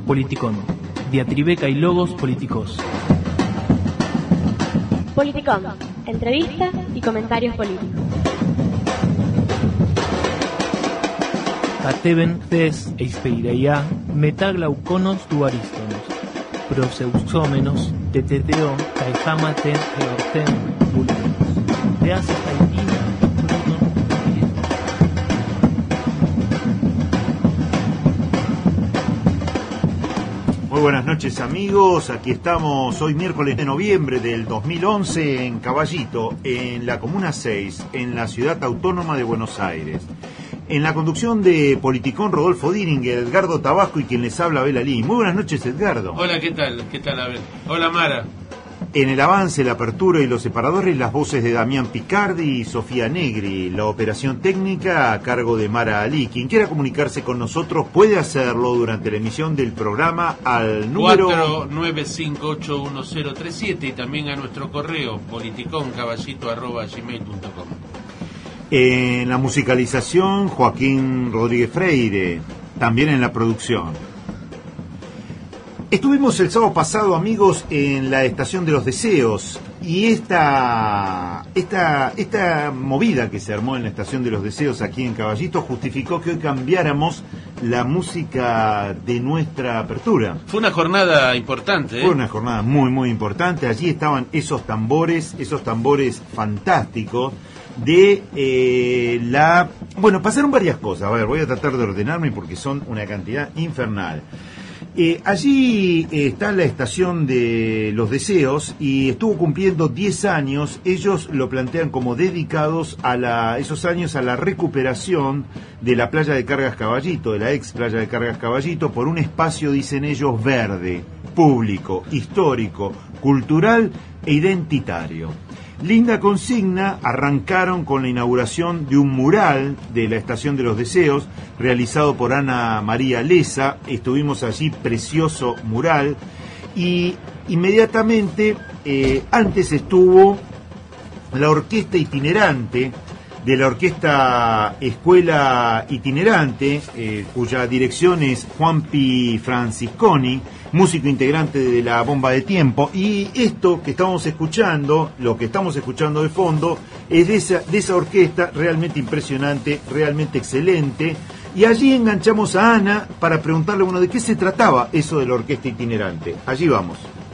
Politicón. Diatribeca y logos políticos. Politicón. Entrevistas y comentarios políticos. Cateben tes eispeireia metaglauconos duarístonos. Proseuxómenos teteteo caijamaten eorten bulbenos. De hace taitina. Muy buenas noches, amigos, aquí estamos hoy miércoles de noviembre del 2011 en Caballito, en la Comuna 6, en la Ciudad Autónoma de Buenos Aires. En la conducción de Politicón, Rodolfo Diringer, Edgardo Tabasco y quien les habla, Abel Alí. Muy buenas noches, Edgardo. Hola, ¿qué tal? ¿Qué tal, Abel? Hola, Mara. En el avance, la apertura y los separadores, las voces de Damián Picardi y Sofía Negri. La operación técnica a cargo de Mara Alí. Quien quiera comunicarse con nosotros puede hacerlo durante la emisión del programa al número 49581037 y también a nuestro correo politicóncaballito@gmail.com. En la musicalización, Joaquín Rodríguez Freire. También en la producción. Estuvimos el sábado pasado, amigos, en la Estación de los Deseos, y esta movida que se armó en la Estación de los Deseos aquí en Caballito justificó que hoy cambiáramos la música de nuestra apertura. Fue una jornada importante, ¿eh? Fue una jornada muy, muy importante. Allí estaban esos tambores fantásticos de Bueno, pasaron varias cosas. A ver, voy a tratar de ordenarme porque son una cantidad infernal. Allí está la Estación de los Deseos y estuvo cumpliendo 10 años. Ellos lo plantean como dedicados a esos años a la recuperación de la playa de Cargas Caballito, de la ex playa de Cargas Caballito, por un espacio, dicen ellos, verde, público, histórico, cultural e identitario. Linda consigna. Arrancaron con la inauguración de un mural de la Estación de los Deseos, realizado por Ana María Leza. Estuvimos allí, precioso mural. Y inmediatamente, antes estuvo la orquesta itinerante, de la Orquesta Escuela Itinerante, cuya dirección es Juanpi Francisconi, músico integrante de la Bomba de Tiempo. Y esto que estamos escuchando, lo que estamos escuchando de fondo, es de esa orquesta realmente impresionante, realmente excelente. Y allí enganchamos a Ana para preguntarle, bueno, ¿de qué se trataba eso de la orquesta itinerante? Allí vamos.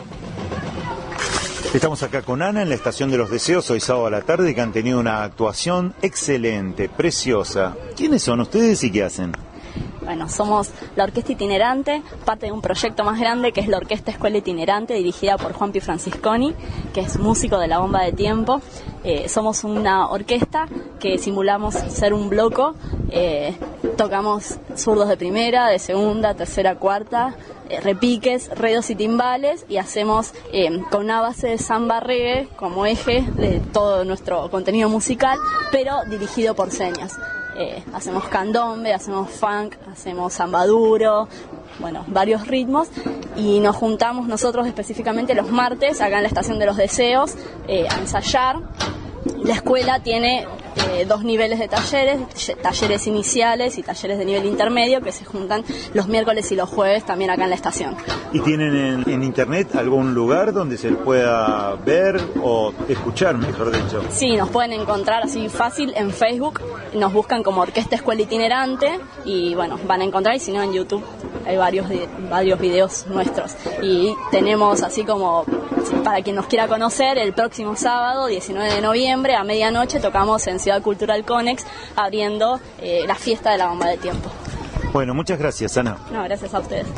Estamos acá con Ana en la Estación de los Deseos, hoy sábado a la tarde, que han tenido una actuación excelente, preciosa. ¿Quiénes son ustedes y qué hacen? Bueno, somos la Orquesta Itinerante, parte de un proyecto más grande que es la Orquesta Escuela Itinerante, dirigida por Juanpi Francisconi, que es músico de la Bomba de Tiempo. Somos una orquesta que simulamos ser un bloco, tocamos zurdos de primera, de segunda, tercera, cuarta, repiques, redos y timbales, y hacemos con una base de samba reggae como eje de todo nuestro contenido musical, pero dirigido por señas. Hacemos candombe, hacemos funk, hacemos samba duro, bueno, varios ritmos, y nos juntamos nosotros específicamente los martes acá en la Estación de los Deseos a ensayar. La escuela tiene 2 niveles de talleres iniciales y talleres de nivel intermedio, que se juntan los miércoles y los jueves también acá en la estación. ¿Y tienen en internet algún lugar donde se pueda ver o escuchar, mejor dicho? Sí, nos pueden encontrar así fácil en Facebook, nos buscan como Orquesta Escuela Itinerante y bueno, van a encontrar, y si no en YouTube hay varios videos nuestros. Y tenemos así como, para quien nos quiera conocer, el próximo sábado 19 de noviembre a medianoche tocamos en Ciudad Cultural Conex, abriendo la fiesta de la Bomba de Tiempo. Bueno, muchas gracias, Ana. No, gracias a ustedes.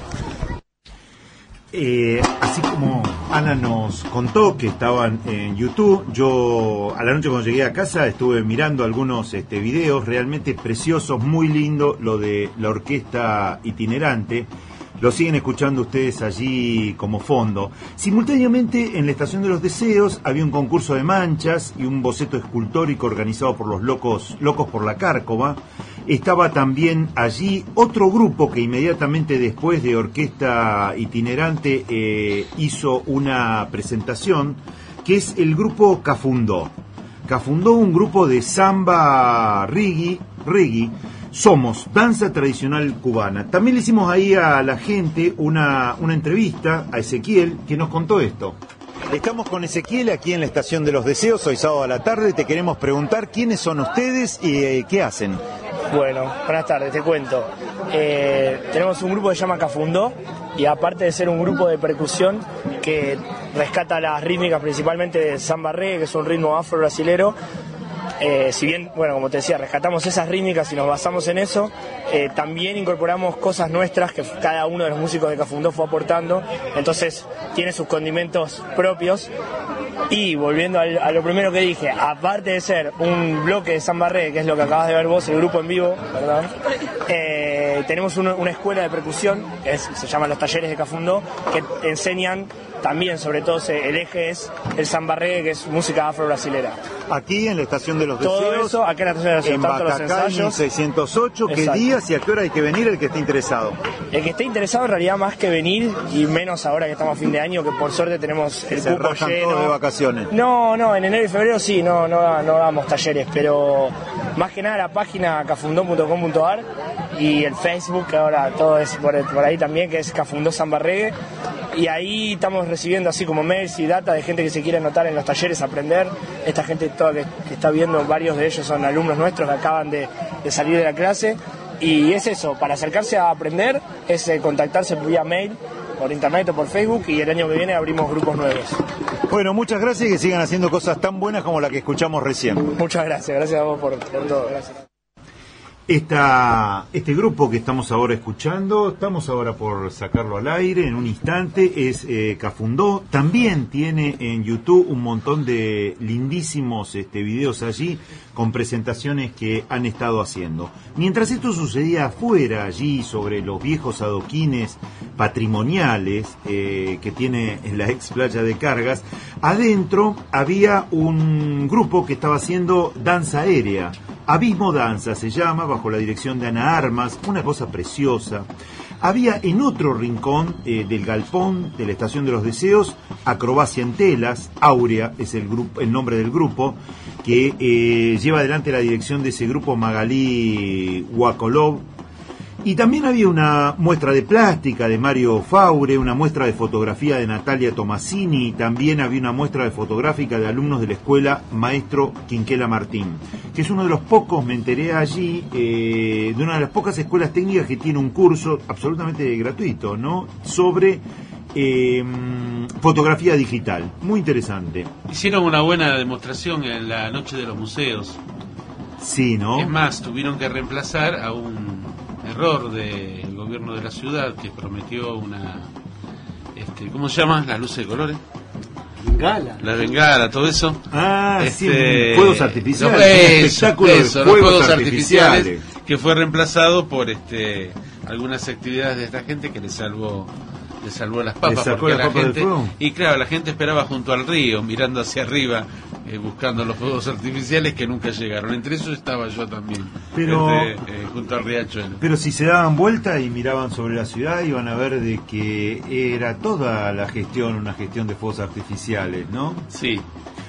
Así como Ana nos contó que estaban en YouTube, yo a la noche cuando llegué a casa estuve mirando algunos videos realmente preciosos, muy lindo lo de la orquesta itinerante. Lo siguen escuchando ustedes allí como fondo. Simultáneamente, en la Estación de los Deseos había un concurso de manchas y un boceto escultórico organizado por los Locos por la Cárcova. Estaba también allí otro grupo que inmediatamente después de Orquesta Itinerante hizo una presentación, que es el grupo Cafundó. Cafundó, un grupo de samba reggae Somos, danza tradicional cubana. También le hicimos ahí a la gente una entrevista a Ezequiel, que nos contó esto. Estamos con Ezequiel aquí en la Estación de los Deseos, hoy sábado a la tarde. Te queremos preguntar quiénes son ustedes y qué hacen. Bueno, buenas tardes, te cuento. Tenemos un grupo que se llama Cafundó, y aparte de ser un grupo de percusión que rescata las rítmicas principalmente de samba reggae, que es un ritmo afro-brasilero, si bien, bueno, como te decía, rescatamos esas rítmicas y nos basamos en eso, también incorporamos cosas nuestras que cada uno de los músicos de Cafundó fue aportando, entonces tiene sus condimentos propios. Y volviendo a lo primero que dije, aparte de ser un bloque de samba reggae, que es lo que acabas de ver vos, el grupo en vivo, ¿verdad? Tenemos una escuela de percusión, se llaman los talleres de Cafundó, que enseñan también, sobre todo, el eje es el samba reggae, que es música afro-brasilera. Aquí en la Estación de los Deseos. Todo eso, aquí en la Estación de los Deseos, tanto los ensayos. 608, ¿qué Exacto. días y a qué hora hay que venir el que esté interesado? El que esté interesado, en realidad, más que venir, y menos ahora que estamos a fin de año, que por suerte tenemos el Se cupo rajan lleno. todos de vacaciones. No, en enero y febrero sí, no damos talleres, pero más que nada la página cafundó.com.ar y el Facebook, que ahora todo es por ahí también, que es Cafundó Samba Reggae, y ahí estamos recibiendo así como mails y data de gente que se quiere anotar en los talleres, aprender. Esta gente toda que está viendo, varios de ellos son alumnos nuestros que acaban de salir de la clase, y es eso, para acercarse a aprender, es contactarse vía mail, por internet o por Facebook, y el año que viene abrimos grupos nuevos. Bueno, muchas gracias y que sigan haciendo cosas tan buenas como la que escuchamos recién. Muchas gracias a vos por todo, gracias. Este grupo que estamos ahora escuchando, estamos ahora por sacarlo al aire en un instante, es Cafundó. También tiene en YouTube un montón de lindísimos videos allí con presentaciones que han estado haciendo. Mientras esto sucedía afuera, allí sobre los viejos adoquines patrimoniales que tiene en la ex playa de Cargas, adentro había un grupo que estaba haciendo danza aérea. Abismo Danza se llama, bajo la dirección de Ana Armas, una cosa preciosa. Había en otro rincón del galpón de la Estación de los Deseos, Acrobacia en Telas, Áurea es el nombre del grupo, que lleva adelante la dirección de ese grupo Magalí Huacolov. Y también había una muestra de plástica de Mario Faure, una muestra de fotografía de Natalia Tomasini, y también había una muestra de fotográfica de alumnos de la escuela Maestro Quinquela Martín, que es uno de los pocos, me enteré allí, de una de las pocas escuelas técnicas que tiene un curso absolutamente gratuito, ¿no?, sobre fotografía digital. Muy interesante. Hicieron una buena demostración en la Noche de los Museos. Sí, ¿no? Es más, tuvieron que reemplazar a un error del gobierno de la ciudad que prometió una, ¿cómo se llama? Las luces de colores. Bengala. La bengala, todo eso. Sí, fuegos artificiales. Un espectáculo de fuegos artificiales que fue reemplazado por algunas actividades de esta gente que le salvó las papas, porque la gente, y claro, la gente esperaba junto al río, mirando hacia arriba, buscando los fuegos artificiales que nunca llegaron. Entre eso estaba yo también, pero junto al riachuelo. Pero si se daban vuelta y miraban sobre la ciudad, iban a ver de que era toda la gestión, una gestión de fuegos artificiales, ¿no? Sí,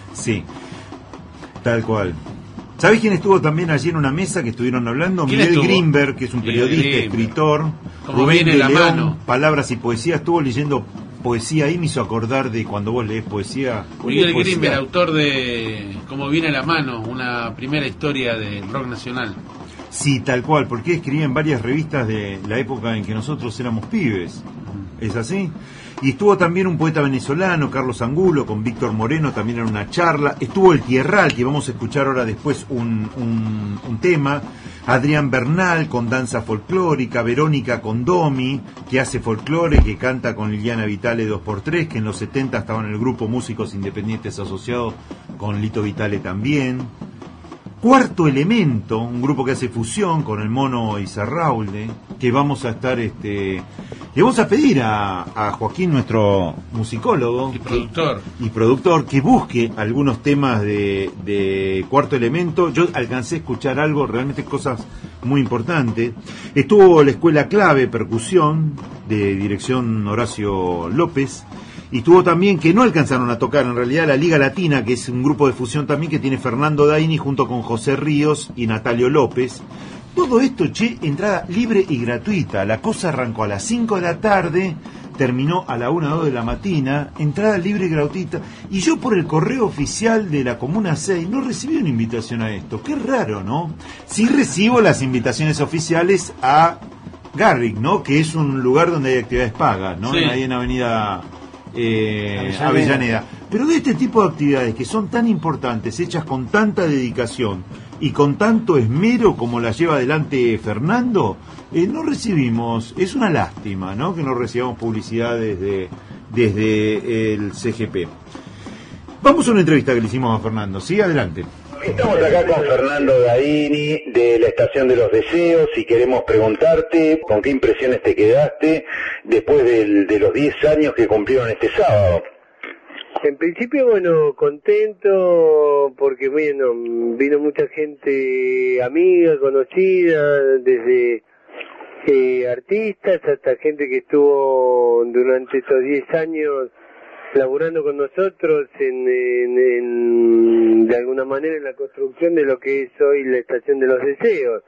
tal cual. ¿Sabés quién estuvo también allí en una mesa que estuvieron hablando? Miguel Grimberg, que es un periodista, escritor. Rubén de León, Palabras y Poesía. Estuvo leyendo poesía ahí, me hizo acordar de cuando vos lees poesía. Miguel Grimberg, autor de Como viene la mano, una primera historia del rock nacional. Sí, tal cual, porque escribía en varias revistas de la época en que nosotros éramos pibes. ¿Es así? Y estuvo también un poeta venezolano, Carlos Angulo, con Víctor Moreno, también en una charla. Estuvo el Tierral, que vamos a escuchar ahora después un tema. Adrián Bernal, con danza folclórica. Verónica Condomi, que hace folclore, que canta con Liliana Vitale 2x3, que en los 70 estaba en el grupo Músicos Independientes asociado con Lito Vitale también. Cuarto Elemento, un grupo que hace fusión con el Mono Izarralde, que vamos a estar, le vamos a pedir a Joaquín, nuestro musicólogo y productor, que busque algunos temas de Cuarto Elemento. Yo alcancé a escuchar algo, realmente cosas muy importantes. Estuvo la Escuela Clave, Percusión, de dirección Horacio López. Y tuvo también, que no alcanzaron a tocar en realidad, la Liga Latina, que es un grupo de fusión también que tiene Fernando Daini junto con José Ríos y Natalio López, Todo esto, entrada libre y gratuita. La cosa arrancó a las 5 de la tarde, terminó a la 1 o 2 de la mañana, entrada libre y gratuita. Y yo por el correo oficial de la Comuna 6 no recibí una invitación a esto. Qué raro, ¿no? Sí recibo las invitaciones oficiales a Garrick, ¿no? Que es un lugar donde hay actividades pagas, ¿no? Sí. Ahí en Avenida Avellaneda. Pero de este tipo de actividades que son tan importantes, hechas con tanta dedicación y con tanto esmero como la lleva adelante Fernando, no recibimos, es una lástima, ¿no? Que no recibamos publicidad desde el CGP. Vamos a una entrevista que le hicimos a Fernando, ¿sí? Adelante. Estamos acá con Fernando Gaini de la Estación de los Deseos y queremos preguntarte con qué impresiones te quedaste después de los 10 años que cumplieron este sábado. En principio, bueno, contento porque, bueno, vino mucha gente amiga, conocida, desde artistas hasta gente que estuvo durante estos 10 años laburando con nosotros de alguna manera en la construcción de lo que es hoy la Estación de los Deseos.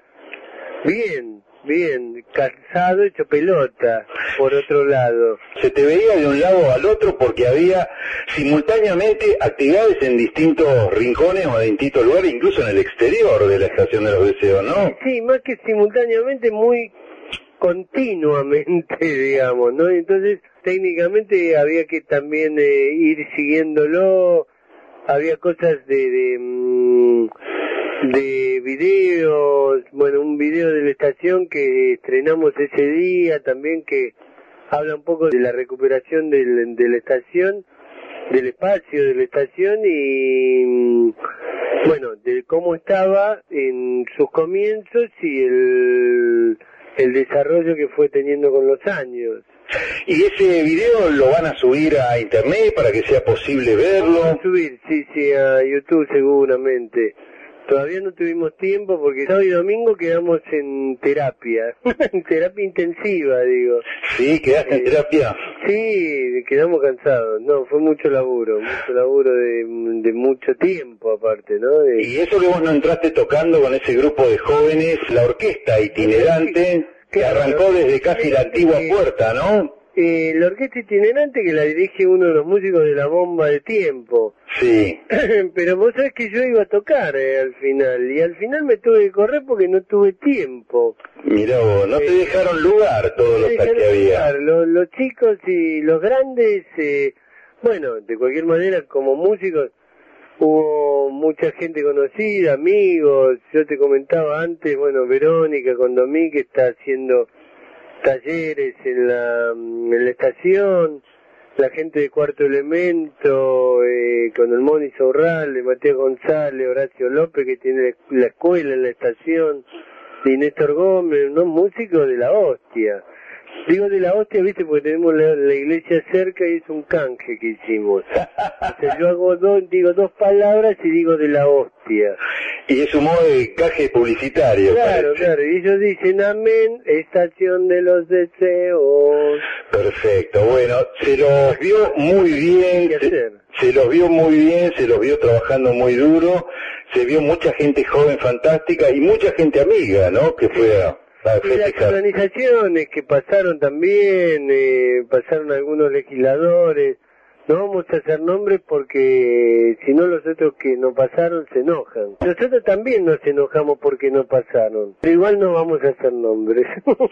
Bien, cansado, hecho pelota, por otro lado. Se te veía de un lado al otro porque había simultáneamente actividades en distintos rincones o en distintos lugares, incluso en el exterior de la Estación de los Deseos, ¿no? Sí, más que simultáneamente, muy continuamente, digamos, ¿no? Entonces, técnicamente había que también ir siguiéndolo, había cosas de videos, bueno, un video de la estación que estrenamos ese día también que habla un poco de la recuperación de la estación, del espacio de la estación y bueno, de cómo estaba en sus comienzos y el desarrollo que fue teniendo con los años. ¿Y ese video lo van a subir a internet para que sea posible verlo? Vamos a subir, sí, a YouTube seguramente. Todavía no tuvimos tiempo porque sábado y domingo quedamos en terapia, en terapia intensiva, digo. ¿Sí? ¿Quedaste en terapia? Sí, quedamos cansados. No, fue mucho laburo de mucho tiempo aparte, ¿no? Y eso que vos no entraste tocando con ese grupo de jóvenes, la orquesta itinerante, que arrancó desde casi la antigua puerta, ¿no? La orquesta itinerante que la dirige uno de los músicos de la Bomba de Tiempo. Sí. Pero vos sabés que yo iba a tocar al final, y al final me tuve que correr porque no tuve tiempo. Mirá vos, no te dejaron lugar todos los que había. Los chicos y los grandes, bueno, de cualquier manera, como músicos, hubo mucha gente conocida, amigos, yo te comentaba antes, bueno, Verónica Condomí, que está haciendo talleres en la estación, la gente de Cuarto Elemento, con el Moni Zorral, de Mateo González, Horacio López, que tiene la escuela en la estación, y Néstor Gómez, unos músicos de la hostia. Digo de la hostia, viste, porque tenemos la iglesia cerca y es un canje que hicimos. O sea, yo digo dos palabras y digo de la hostia. Y es un modo de canje publicitario. Claro, parece. Claro, y ellos dicen amén, Estación de los Deseos. Perfecto, bueno, se los vio muy bien, se los vio muy bien, se los vio trabajando muy duro, se vio mucha gente joven fantástica y mucha gente amiga, ¿no? Que fue a y las organizaciones que pasaron también, pasaron algunos legisladores, no vamos a hacer nombres porque si no los otros que no pasaron se enojan. Nosotros también nos enojamos porque no pasaron, pero igual no vamos a hacer nombres.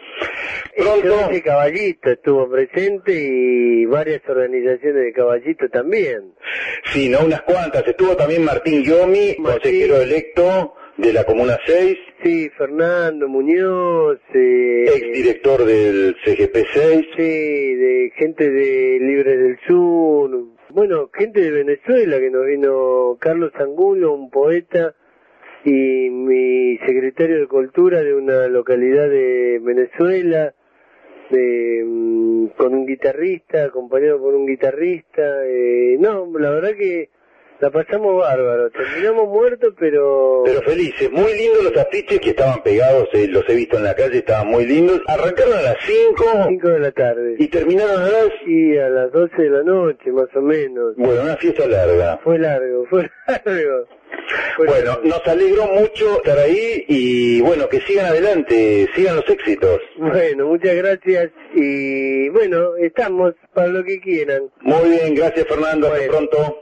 Ese Caballito estuvo presente y varias organizaciones de Caballito también. Sí, no, unas cuantas. Estuvo también Martín Yomi, consejero electo de la Comuna 6. Sí, Fernando Muñoz, exdirector del CGP6. Sí, de gente de Libres del Sur. Bueno, gente de Venezuela que nos vino, Carlos Angulo, un poeta, y mi secretario de Cultura de una localidad de Venezuela, con un guitarrista, acompañado por un guitarrista. No, la verdad que la pasamos bárbaro, terminamos muertos, pero felices. Muy lindos los afiches que estaban pegados, los he visto en la calle, estaban muy lindos. Arrancaron a las 5 de la tarde. ¿Y terminaron a las 12 de la noche, más o menos. Bueno, una fiesta larga. Fue largo. Bueno, nos alegró mucho estar ahí y bueno, que sigan adelante, sigan los éxitos. Bueno, muchas gracias y bueno, estamos para lo que quieran. Muy bien, gracias Fernando, hasta pronto.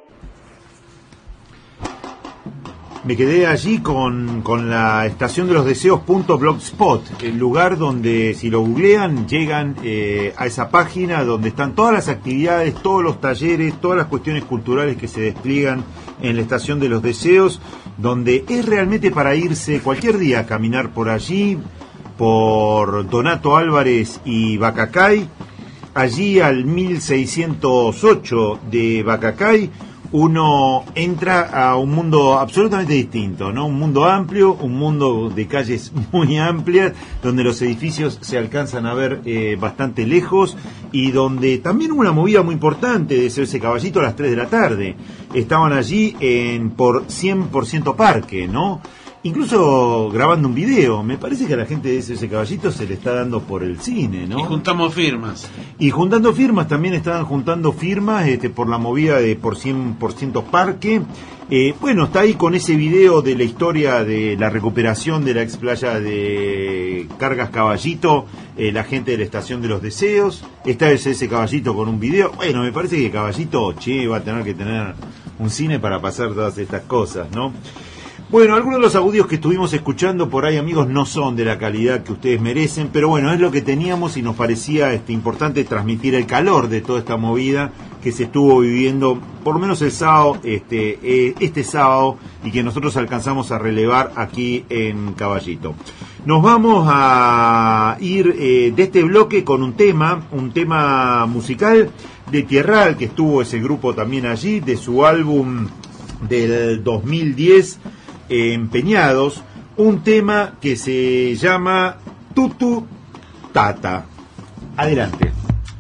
Me quedé allí con la estación de los deseos.blogspot, el lugar donde si lo googlean llegan a esa página donde están todas las actividades, todos los talleres, todas las cuestiones culturales que se despliegan en la estación de los deseos, donde es realmente para irse cualquier día a caminar por allí, por Donato Álvarez y Bacacay, allí al 1608 de Bacacay. Uno entra a un mundo absolutamente distinto, ¿no? Un mundo amplio, un mundo de calles muy amplias, donde los edificios se alcanzan a ver bastante lejos y donde también hubo una movida muy importante de ese Caballito a las 3 de la tarde. Estaban allí por 100% Parque, ¿no? Incluso grabando un video. Me parece que a la gente de ese Caballito se le está dando por el cine, ¿no? Y juntamos firmas. Y juntando firmas, también estaban juntando firmas por la movida de por 100% Parque. Bueno, está ahí con ese video de la historia de la recuperación de la ex playa de Cargas Caballito, la gente de la Estación de los Deseos. Está ese Caballito con un video. Bueno, me parece que Caballito, va a tener que tener un cine para pasar todas estas cosas, ¿no? Bueno, algunos de los audios que estuvimos escuchando por ahí, amigos, no son de la calidad que ustedes merecen, pero bueno, es lo que teníamos y nos parecía importante transmitir el calor de toda esta movida que se estuvo viviendo, por lo menos el sábado, este sábado, y que nosotros alcanzamos a relevar aquí en Caballito. Nos vamos a ir de este bloque con un tema musical de Tierral, que estuvo ese grupo también allí, de su álbum del 2010, Empeñados, un tema que se llama Tutu Tata. Adelante.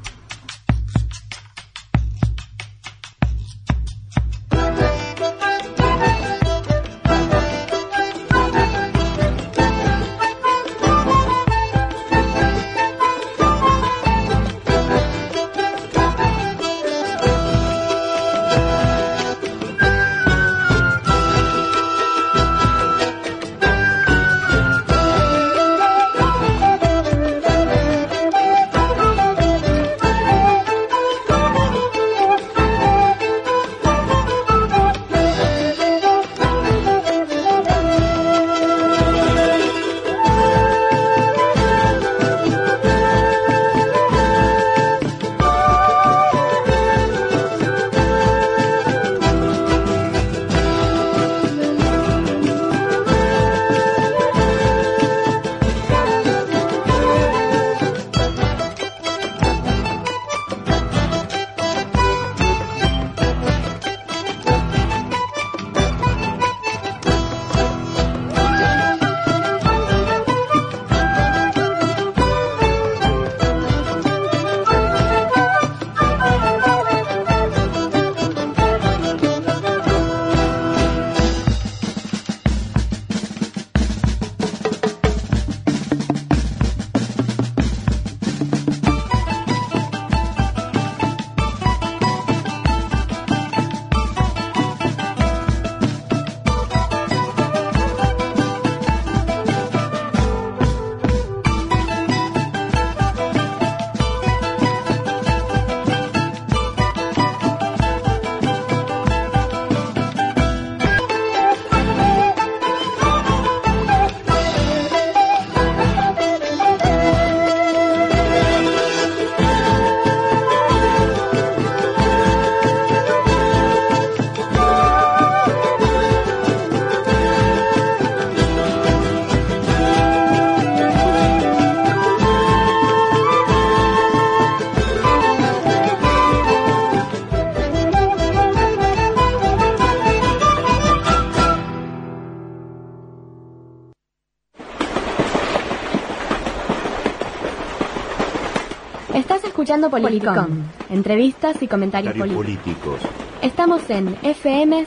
Escuchando Politicón, entrevistas y comentarios políticos. Estamos en FM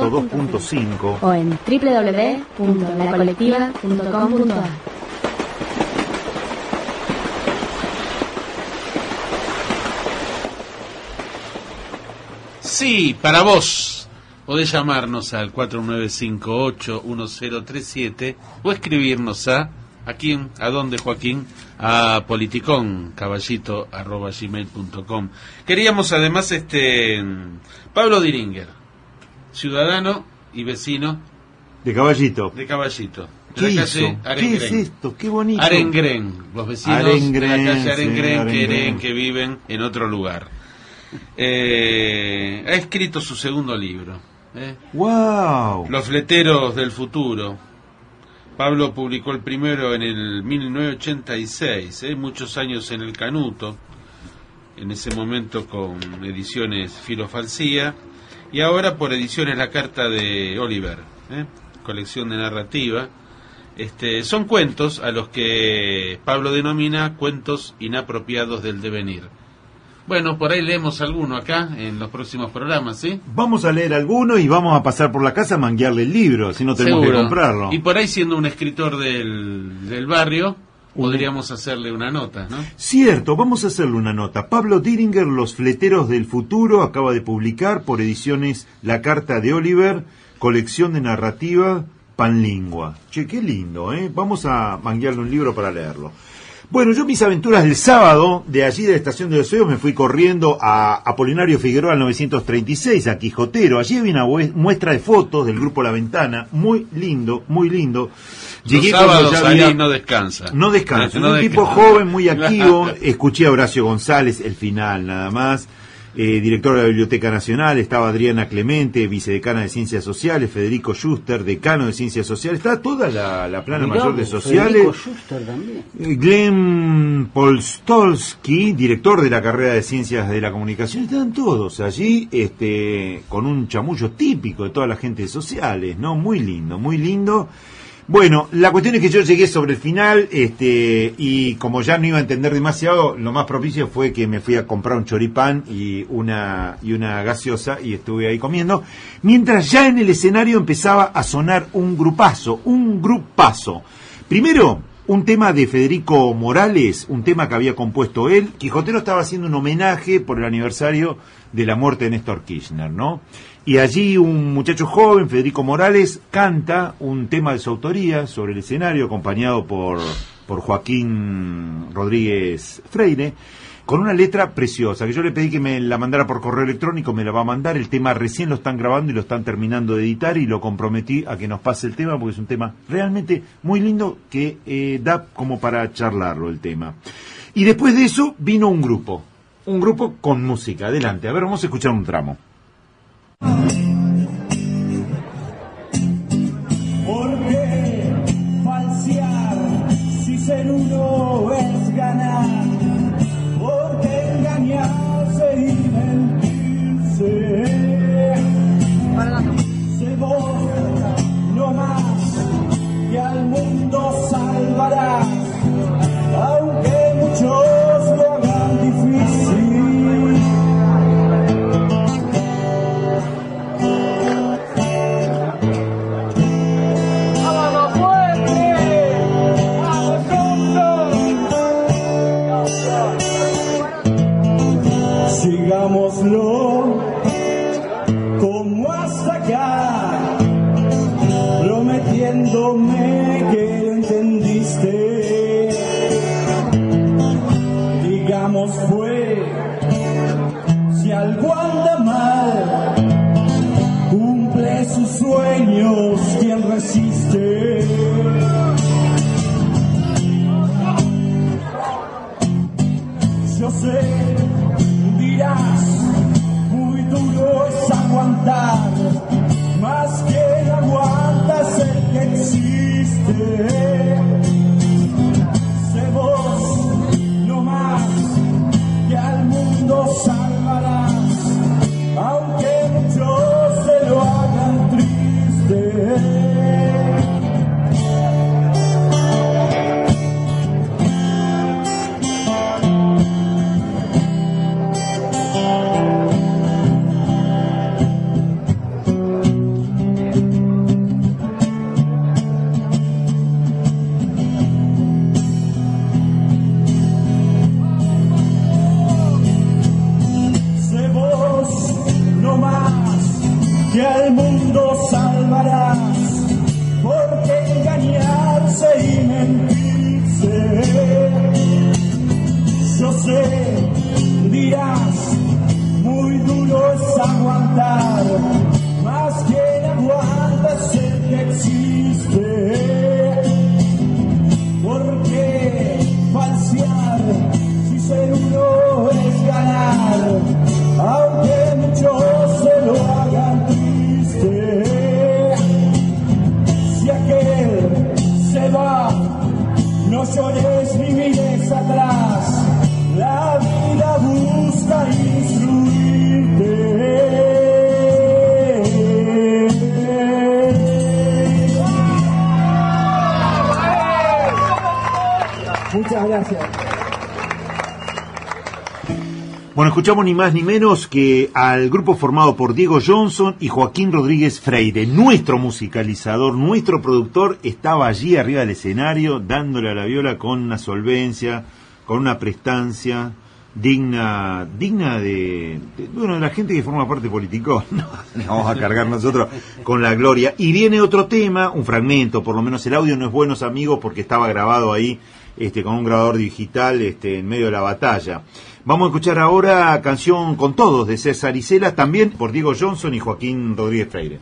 102.5 o en www.lacolectiva.com.ar. Sí, para vos, o de llamarnos al 4958-1037 o escribirnos ¿a quién? ¿A dónde, Joaquín? A politicon@gmail.com. Queríamos además Pablo Diringer, ciudadano y vecino de Caballito. ¿Qué hizo? ¿Qué es esto? Qué bonito. Arengrén, los vecinos Arengrén, de la calle Arengrén, sí, que viven en otro lugar. Ha escrito su segundo libro. ¡Wow! Los fleteros del futuro. Pablo publicó el primero en el 1986, muchos años en el Canuto, en ese momento con ediciones Filofalsía, y ahora por ediciones La Carta de Oliver, colección de narrativa. Son cuentos a los que Pablo denomina cuentos inapropiados del devenir. Bueno, por ahí leemos alguno acá en los próximos programas, ¿sí? Vamos a leer alguno y vamos a pasar por la casa a manguearle el libro, si no tenemos que comprarlo. Y por ahí, siendo un escritor del barrio, podríamos hacerle una nota, ¿no? Cierto, vamos a hacerle una nota. Pablo Diringer, Los fleteros del futuro, acaba de publicar por ediciones La Carta de Oliver, colección de narrativa Panlingua. Che, qué lindo, ¿eh? Vamos a manguearle un libro para leerlo. Bueno, yo mis aventuras del sábado, de allí de la Estación de los Sueños, me fui corriendo a Apolinario Figueroa al 936, a Quijotero. Allí había una muestra de fotos del grupo La Ventana, muy lindo, muy lindo. Llegué los sábados ahí no descansa. No descansa, un tipo joven, muy activo. Escuché a Horacio González, el final nada más. Director de la Biblioteca Nacional, estaba Adriana Clemente, vicedecana de Ciencias Sociales, Federico Schuster, decano de Ciencias Sociales, estaba toda la plana mayor de Sociales. Federico Schuster también. Glenn Polstolsky, director de la carrera de Ciencias de la Comunicación, estaban todos allí, con un chamullo típico de toda la gente de Sociales, ¿no? Muy lindo, muy lindo. Bueno, la cuestión es que yo llegué sobre el final, y como ya no iba a entender demasiado, lo más propicio fue que me fui a comprar un choripán y una gaseosa y estuve ahí comiendo, mientras ya en el escenario empezaba a sonar un grupazo. Primero, un tema de Federico Morales, un tema que había compuesto él. Quijotero estaba haciendo un homenaje por el aniversario de la muerte de Néstor Kirchner, ¿no? Y allí un muchacho joven, Federico Morales, canta un tema de su autoría sobre el escenario, acompañado por Joaquín Rodríguez Freire, con una letra preciosa, que yo le pedí que me la mandara por correo electrónico, me la va a mandar. El tema recién lo están grabando y lo están terminando de editar, y lo comprometí a que nos pase el tema, porque es un tema realmente muy lindo que da como para charlarlo el tema. Y después de eso vino un grupo con música. Adelante, a ver, vamos a escuchar un tramo. ¿Por qué falsear si ser uno es ganar? ¿Por qué engañarse y mentirse? Se vos no más que al mundo salvarás, aunque muchos lo hagan difícil. Sigámoslo como hasta acá, prometiéndome que lo entendiste. Digamos fue, si algo anda mal, cumple sus sueños quien resiste. Yo sé, dirás, muy duro es aguantar, más que aguanta es el que existe. Sé vos, no más, que al mundo salvarás, aunque muchos se lo hagan triste. salvarás, porque engañarse y mentirse. Yo sé, dirás, muy duro es aguantar, más que aguanta es el que existe. Porque falsear, si ser uno es ganar, aunque muchos se lo hagan triste. Si aquel se va, no llores ni mires atrás, la vida busca instruirte. Muchas gracias. Bueno, escuchamos ni más ni menos que al grupo formado por Diego Johnson y Joaquín Rodríguez Freire. Nuestro musicalizador, nuestro productor, estaba allí arriba del escenario dándole a la viola con una solvencia, con una prestancia digna de la gente que forma parte político. No vamos a cargar nosotros con la gloria. Y viene otro tema, un fragmento, por lo menos el audio no es Buenos Amigos porque estaba grabado ahí con un grabador digital en medio de la batalla. Vamos a escuchar ahora Canción con Todos de César Isela, también por Diego Johnson y Joaquín Rodríguez Freire.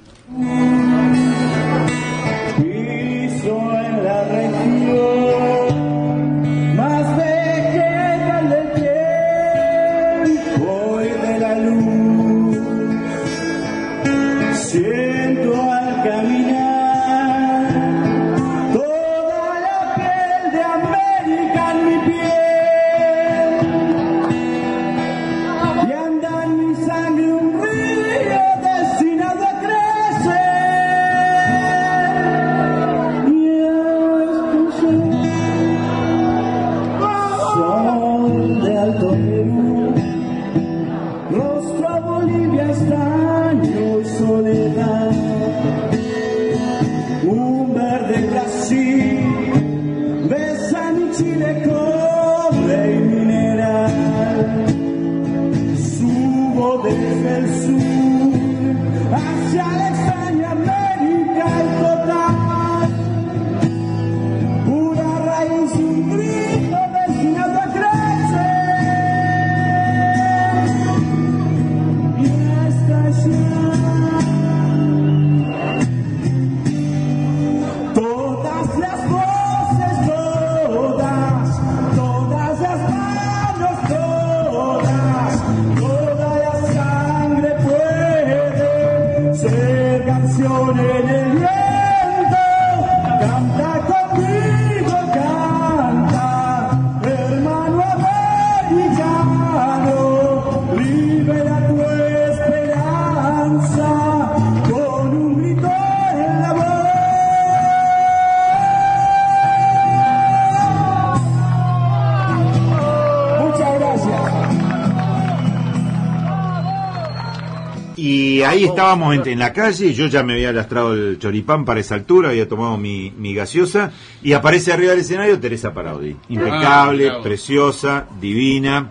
Ahí estábamos en la calle, yo ya me había lastrado el choripán para esa altura, había tomado mi gaseosa, y aparece arriba del escenario Teresa Parodi, impecable, preciosa, divina,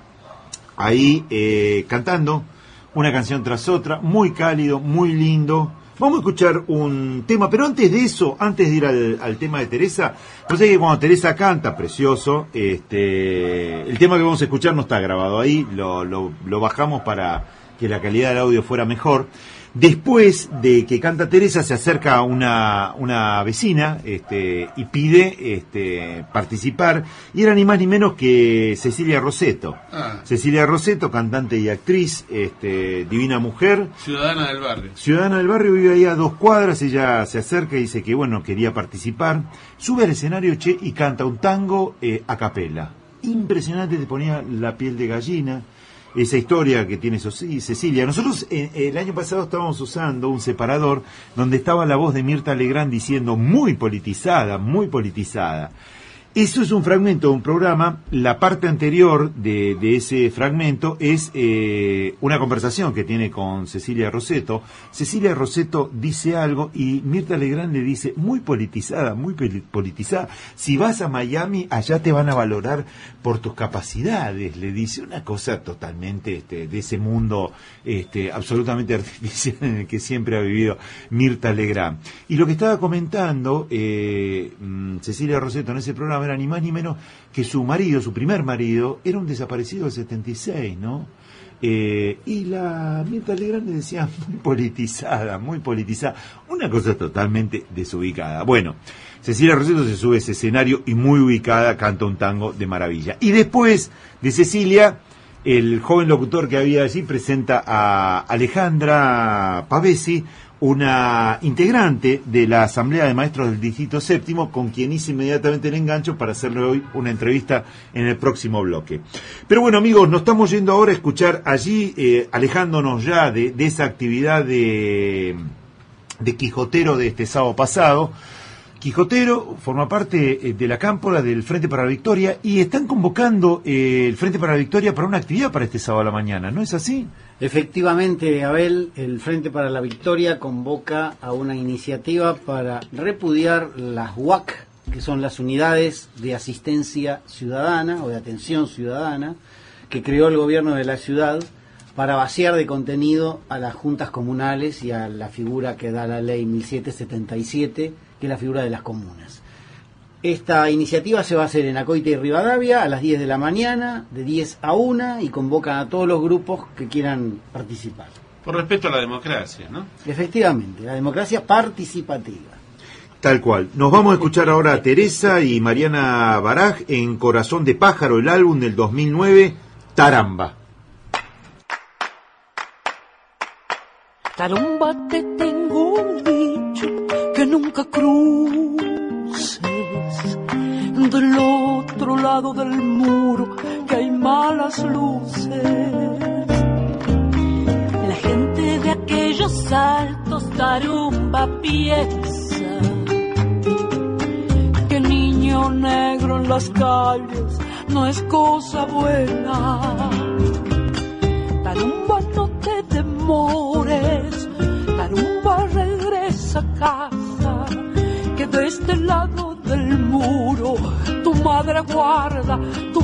ahí cantando una canción tras otra, muy cálido, muy lindo. Vamos a escuchar un tema, pero antes de eso, antes de ir al tema de Teresa, no sé que cuando Teresa canta, precioso, el tema que vamos a escuchar no está grabado ahí, lo bajamos para que la calidad del audio fuera mejor. Después de que canta Teresa, se acerca una vecina y pide participar, y era ni más ni menos que Cecilia Rosetto. Cecilia Rosetto, cantante y actriz, divina mujer. Ciudadana del barrio. Ciudadana del barrio, vive ahí a 2 cuadras, ella se acerca y dice que quería participar. Sube al escenario, y canta un tango a capela. Impresionante, te ponía la piel de gallina. Esa historia que tiene Cecilia. Nosotros el año pasado estábamos usando un separador donde estaba la voz de Mirta Legrand diciendo muy politizada, Eso es un fragmento de un programa. La parte anterior de ese fragmento es una conversación que tiene con Cecilia Rosetto. Cecilia Rosetto dice algo y Mirta Legrand le dice, muy politizada, si vas a Miami, allá te van a valorar por tus capacidades, le dice una cosa totalmente de ese mundo absolutamente artificial en el que siempre ha vivido Mirta Legrand. Y lo que estaba comentando Cecilia Rosetto en ese programa era ni más ni menos que su primer marido, era un desaparecido del 76, ¿no? Y la Mirta Legrand le decía muy politizada, una cosa totalmente desubicada. Bueno, Cecilia Rosetto se sube a ese escenario y muy ubicada canta un tango de maravilla. Y después de Cecilia, el joven locutor que había allí presenta a Alejandra Pavesi, una integrante de la Asamblea de Maestros del Distrito Séptimo, con quien hice inmediatamente el engancho para hacerle hoy una entrevista en el próximo bloque. Pero bueno, amigos, nos estamos yendo ahora a escuchar allí, alejándonos ya de esa actividad de Quijotero de este sábado pasado. Quijotero forma parte de la cámpora del Frente para la Victoria y están convocando el Frente para la Victoria para una actividad para este sábado a la mañana, ¿no es así? Efectivamente, Abel, el Frente para la Victoria convoca a una iniciativa para repudiar las UAC, que son las unidades de asistencia ciudadana o de atención ciudadana, que creó el gobierno de la ciudad para vaciar de contenido a las juntas comunales y a la figura que da la ley 1777, que es la figura de las comunas. Esta iniciativa se va a hacer en Acoite y Rivadavia a las 10 de la mañana, de 10 a 1, y convocan a todos los grupos que quieran participar. Por respeto a la democracia, ¿no? Efectivamente, la democracia participativa. Tal cual. Nos vamos a escuchar ahora a Teresa y Mariana Baraj en Corazón de Pájaro, el álbum del 2009, Taramba. Taramba, te tengo un dicho que nunca cruces del otro lado del muro, que hay malas luces. La gente de aquellos altos tarumba piensa que niño negro en las calles no es cosa buena. Tarumba, no te demores, Tarumba, regresa a casa, que de este lado del muro tu madre guarda.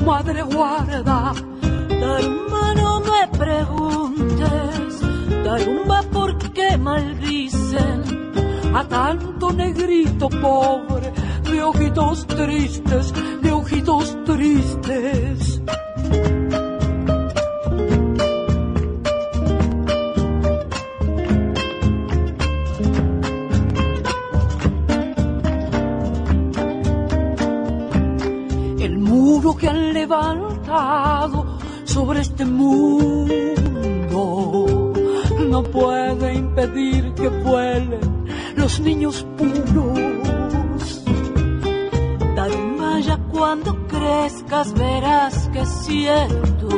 Tarumba, no me preguntes, Tarumba, ¿por qué maldicen a tanto negrito pobre de ojitos tristes, El muro que han levantado sobre este mundo no puede impedir que vuelen los niños puros. Tarumba, ya cuando crezcas verás que es cierto,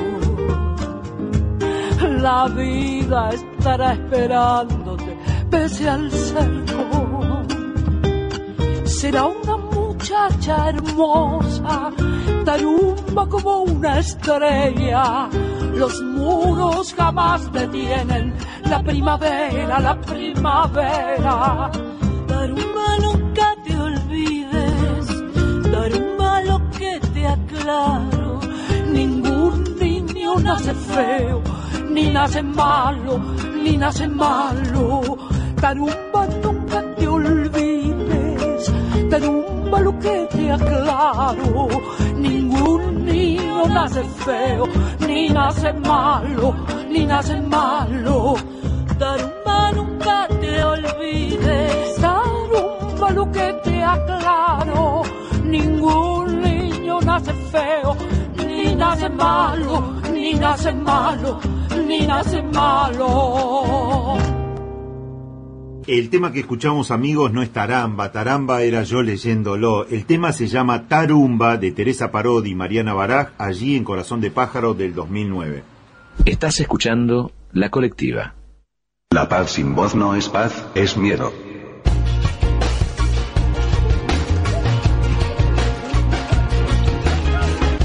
la vida estará esperándote pese al cerco. Será una muchacha hermosa, Tarumba, como una estrella. Los muros jamás detienen la primavera. Tarumba, nunca te olvides, Tarumba, lo que te aclaro, ningún niño nace feo, ni nace malo. Tarumba, nunca te olvides, Tarumba, lo que te aclaro, ningún niño nace feo, ni nace malo. Tarumba, nunca te olvides, Tarumba, lo que te aclaro, ningún niño nace feo, ni nace malo. El tema que escuchamos, amigos, no es Taramba. Taramba era yo leyéndolo. El tema se llama Tarumba, de Teresa Parodi y Mariana Baraj, allí en Corazón de Pájaro del 2009. Estás escuchando La Colectiva. La paz sin voz no es paz, es miedo.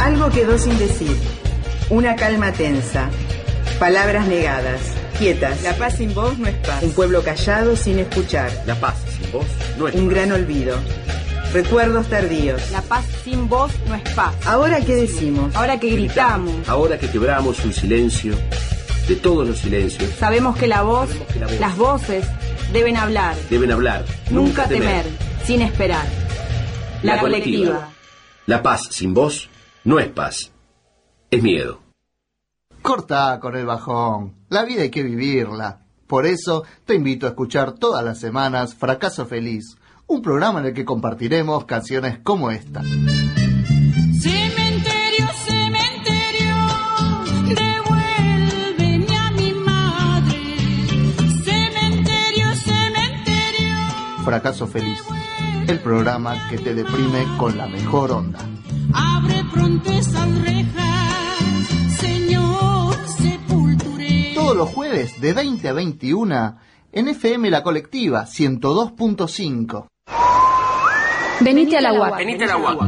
Algo quedó sin decir. Una calma tensa. Palabras negadas. Quietas. La paz sin voz no es paz. Un pueblo callado sin escuchar. La paz sin voz no es paz. Un gran olvido. Recuerdos tardíos. La paz sin voz no es paz. ¿Ahora qué decimos? Ahora que gritamos. Ahora que quebramos un silencio, de todos los silencios. Sabemos que la voz, las voces, deben hablar. Deben hablar. Nunca temer, sin esperar. La colectiva. La paz sin voz no es paz. Es miedo. Corta con el bajón. La vida hay que vivirla. Por eso te invito a escuchar todas las semanas Fracaso Feliz, un programa en el que compartiremos canciones como esta. Cementerio, cementerio, devuélveme a mi madre. Cementerio, cementerio. Fracaso Feliz, el programa que te deprime con la mejor onda. Abre pronto esas rejas, señor sepulturero. Todos los jueves de 20 a 21 en FM La Colectiva 102.5. Venite a la UAC. Venite a la UAC.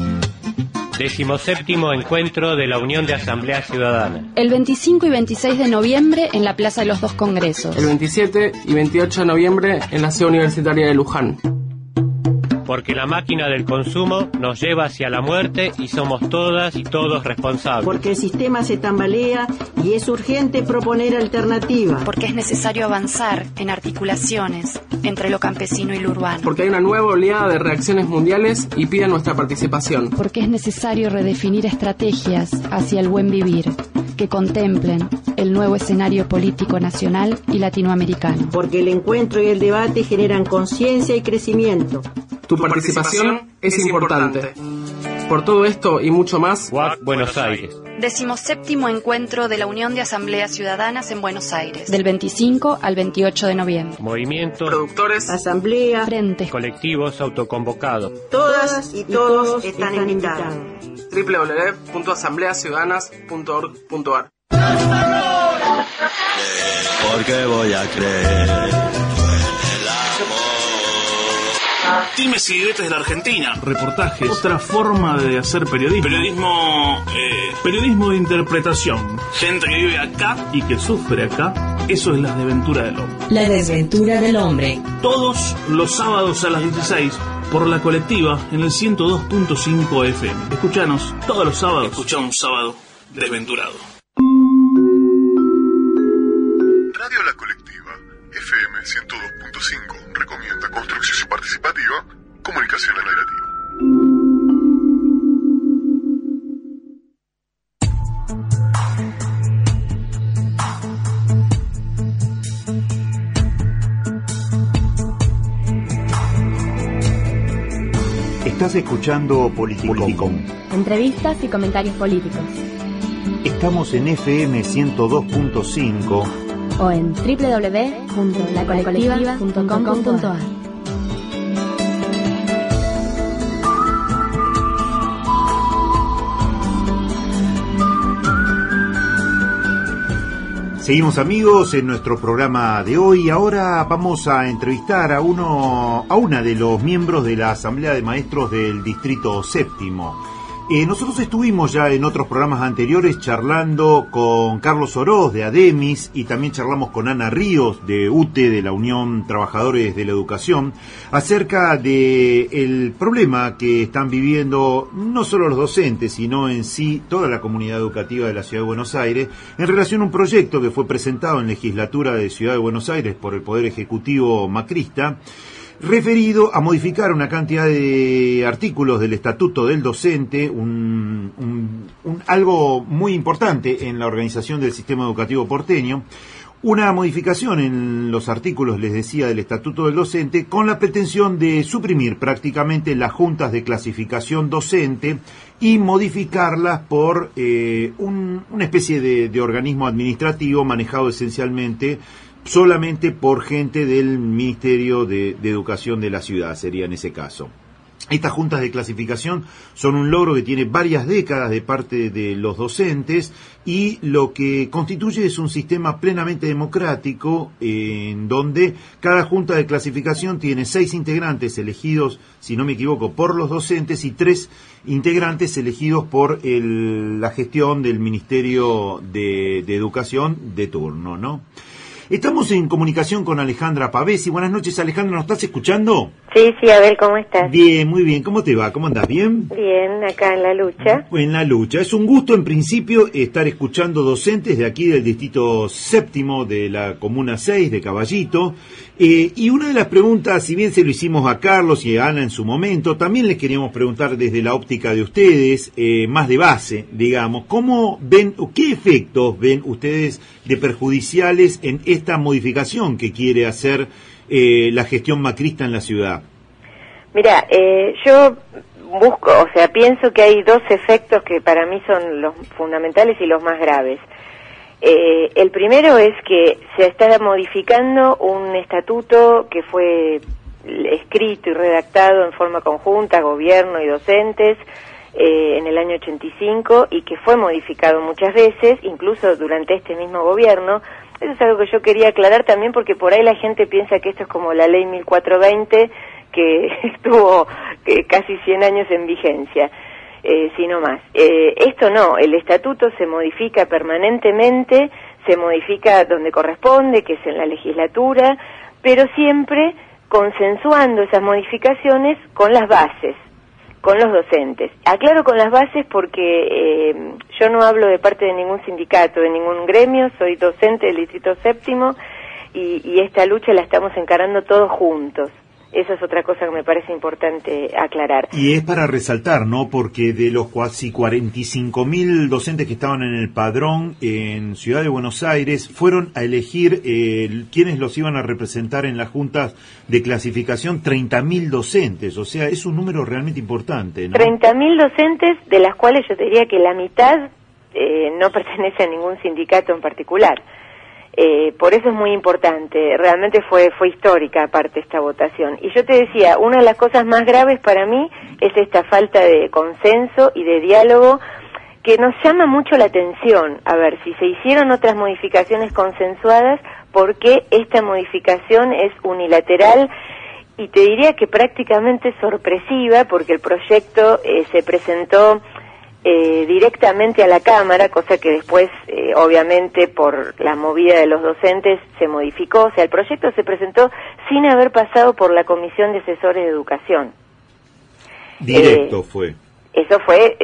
17º Encuentro de la Unión de Asamblea Ciudadana. El 25 y 26 de noviembre en la Plaza de los Dos Congresos. El 27 y 28 de noviembre en la sede universitaria de Luján. Porque la máquina del consumo nos lleva hacia la muerte y somos todas y todos responsables. Porque el sistema se tambalea y es urgente proponer alternativas. Porque es necesario avanzar en articulaciones entre lo campesino y lo urbano. Porque hay una nueva oleada de reacciones mundiales y pide nuestra participación. Porque es necesario redefinir estrategias hacia el buen vivir que contemplen el nuevo escenario político nacional y latinoamericano. Porque el encuentro y el debate generan conciencia y crecimiento. Tu participación es importante. Por todo esto y mucho más, UAC Buenos Aires. 17º Encuentro de la Unión de Asambleas Ciudadanas en Buenos Aires. Del 25 al 28 de noviembre. Movimientos, productores, asamblea, frentes, colectivos autoconvocados. Todas y todos están invitados. www.asambleasciudadanas.org.ar. Porque voy a creer. Dimes y diretes de la Argentina. Reportajes. Otra forma de hacer periodismo. Periodismo de interpretación. Gente que vive acá y que sufre acá. Eso es la desventura del hombre. La desventura del hombre. Todos los sábados a las 16 por La Colectiva en el 102.5 FM. Escuchanos todos los sábados. Escuchá un sábado desventurado. Radio La Colectiva, FM 102.5, recomienda construcción participativa, comunicación alternativa. Estás escuchando Politicón. Entrevistas y comentarios políticos. Estamos en FM 102.5 o en www.lacolectiva.com.ar. Seguimos, amigos, en nuestro programa de hoy. Ahora vamos a entrevistar a una de los miembros de la Asamblea de Maestros del Distrito Séptimo. Nosotros estuvimos ya en otros programas anteriores charlando con Carlos Oroz de ADEMIS y también charlamos con Ana Ríos de UTE, de la Unión Trabajadores de la Educación, acerca de el problema que están viviendo no solo los docentes, sino en sí toda la comunidad educativa de la Ciudad de Buenos Aires, en relación a un proyecto que fue presentado en legislatura de Ciudad de Buenos Aires por el Poder Ejecutivo macrista, referido a modificar una cantidad de artículos del Estatuto del Docente, algo muy importante en la organización del sistema educativo porteño, una modificación en los artículos, les decía, del Estatuto del Docente, con la pretensión de suprimir prácticamente las juntas de clasificación docente y modificarlas por una especie de organismo administrativo manejado esencialmente solamente por gente del Ministerio de Educación de la ciudad, sería en ese caso. Estas juntas de clasificación son un logro que tiene varias décadas de parte de los docentes y lo que constituye es un sistema plenamente democrático en donde cada junta de clasificación tiene 6 integrantes elegidos, si no me equivoco, por los docentes y 3 integrantes elegidos por la gestión del Ministerio de Educación de turno, ¿no? Estamos en comunicación con Alejandra Pavesi. Buenas noches, Alejandra, ¿nos estás escuchando? Sí, Abel, ¿cómo estás? Bien, muy bien. ¿Cómo te va? ¿Cómo andás? ¿Bien? Bien, acá en la lucha. En la lucha. Es un gusto, en principio, estar escuchando docentes de aquí del distrito 7º de la Comuna 6 de Caballito. Y una de las preguntas, si bien se lo hicimos a Carlos y a Ana en su momento, también les queríamos preguntar desde la óptica de ustedes, más de base, digamos, ¿cómo ven, o qué efectos ven ustedes de perjudiciales en esta modificación que quiere hacer la gestión macrista en la ciudad? Mira, yo pienso que hay 2 efectos que para mí son los fundamentales y los más graves. El primero es que se está modificando un estatuto que fue escrito y redactado en forma conjunta, gobierno y docentes, en el año 85 y que fue modificado muchas veces, incluso durante este mismo gobierno. Eso es algo que yo quería aclarar también porque por ahí la gente piensa que esto es como la ley 1420 que estuvo casi 100 años en vigencia. Sino más. Esto no, el estatuto se modifica permanentemente, se modifica donde corresponde, que es en la legislatura, pero siempre consensuando esas modificaciones con las bases, con los docentes. Aclaro con las bases porque yo no hablo de parte de ningún sindicato, de ningún gremio, soy docente del Distrito 7º y esta lucha la estamos encarando todos juntos. Esa es otra cosa que me parece importante aclarar. Y es para resaltar, ¿no? Porque de los casi 45.000 docentes que estaban en el padrón en Ciudad de Buenos Aires, fueron a elegir quienes los iban a representar en las juntas de clasificación 30.000 docentes. O sea, es un número realmente importante, ¿no? 30.000 docentes, de las cuales yo te diría que la mitad no pertenece a ningún sindicato en particular. Por eso es muy importante, realmente fue histórica aparte esta votación. Y yo te decía, una de las cosas más graves para mí es esta falta de consenso y de diálogo que nos llama mucho la atención. A ver, si se hicieron otras modificaciones consensuadas, ¿por qué esta modificación es unilateral? Y te diría que prácticamente sorpresiva, porque el proyecto se presentó directamente a la Cámara, cosa que después, obviamente, por la movida de los docentes se modificó. O sea, el proyecto se presentó sin haber pasado por la Comisión de Asesores de Educación. Directo fue. Eso fue,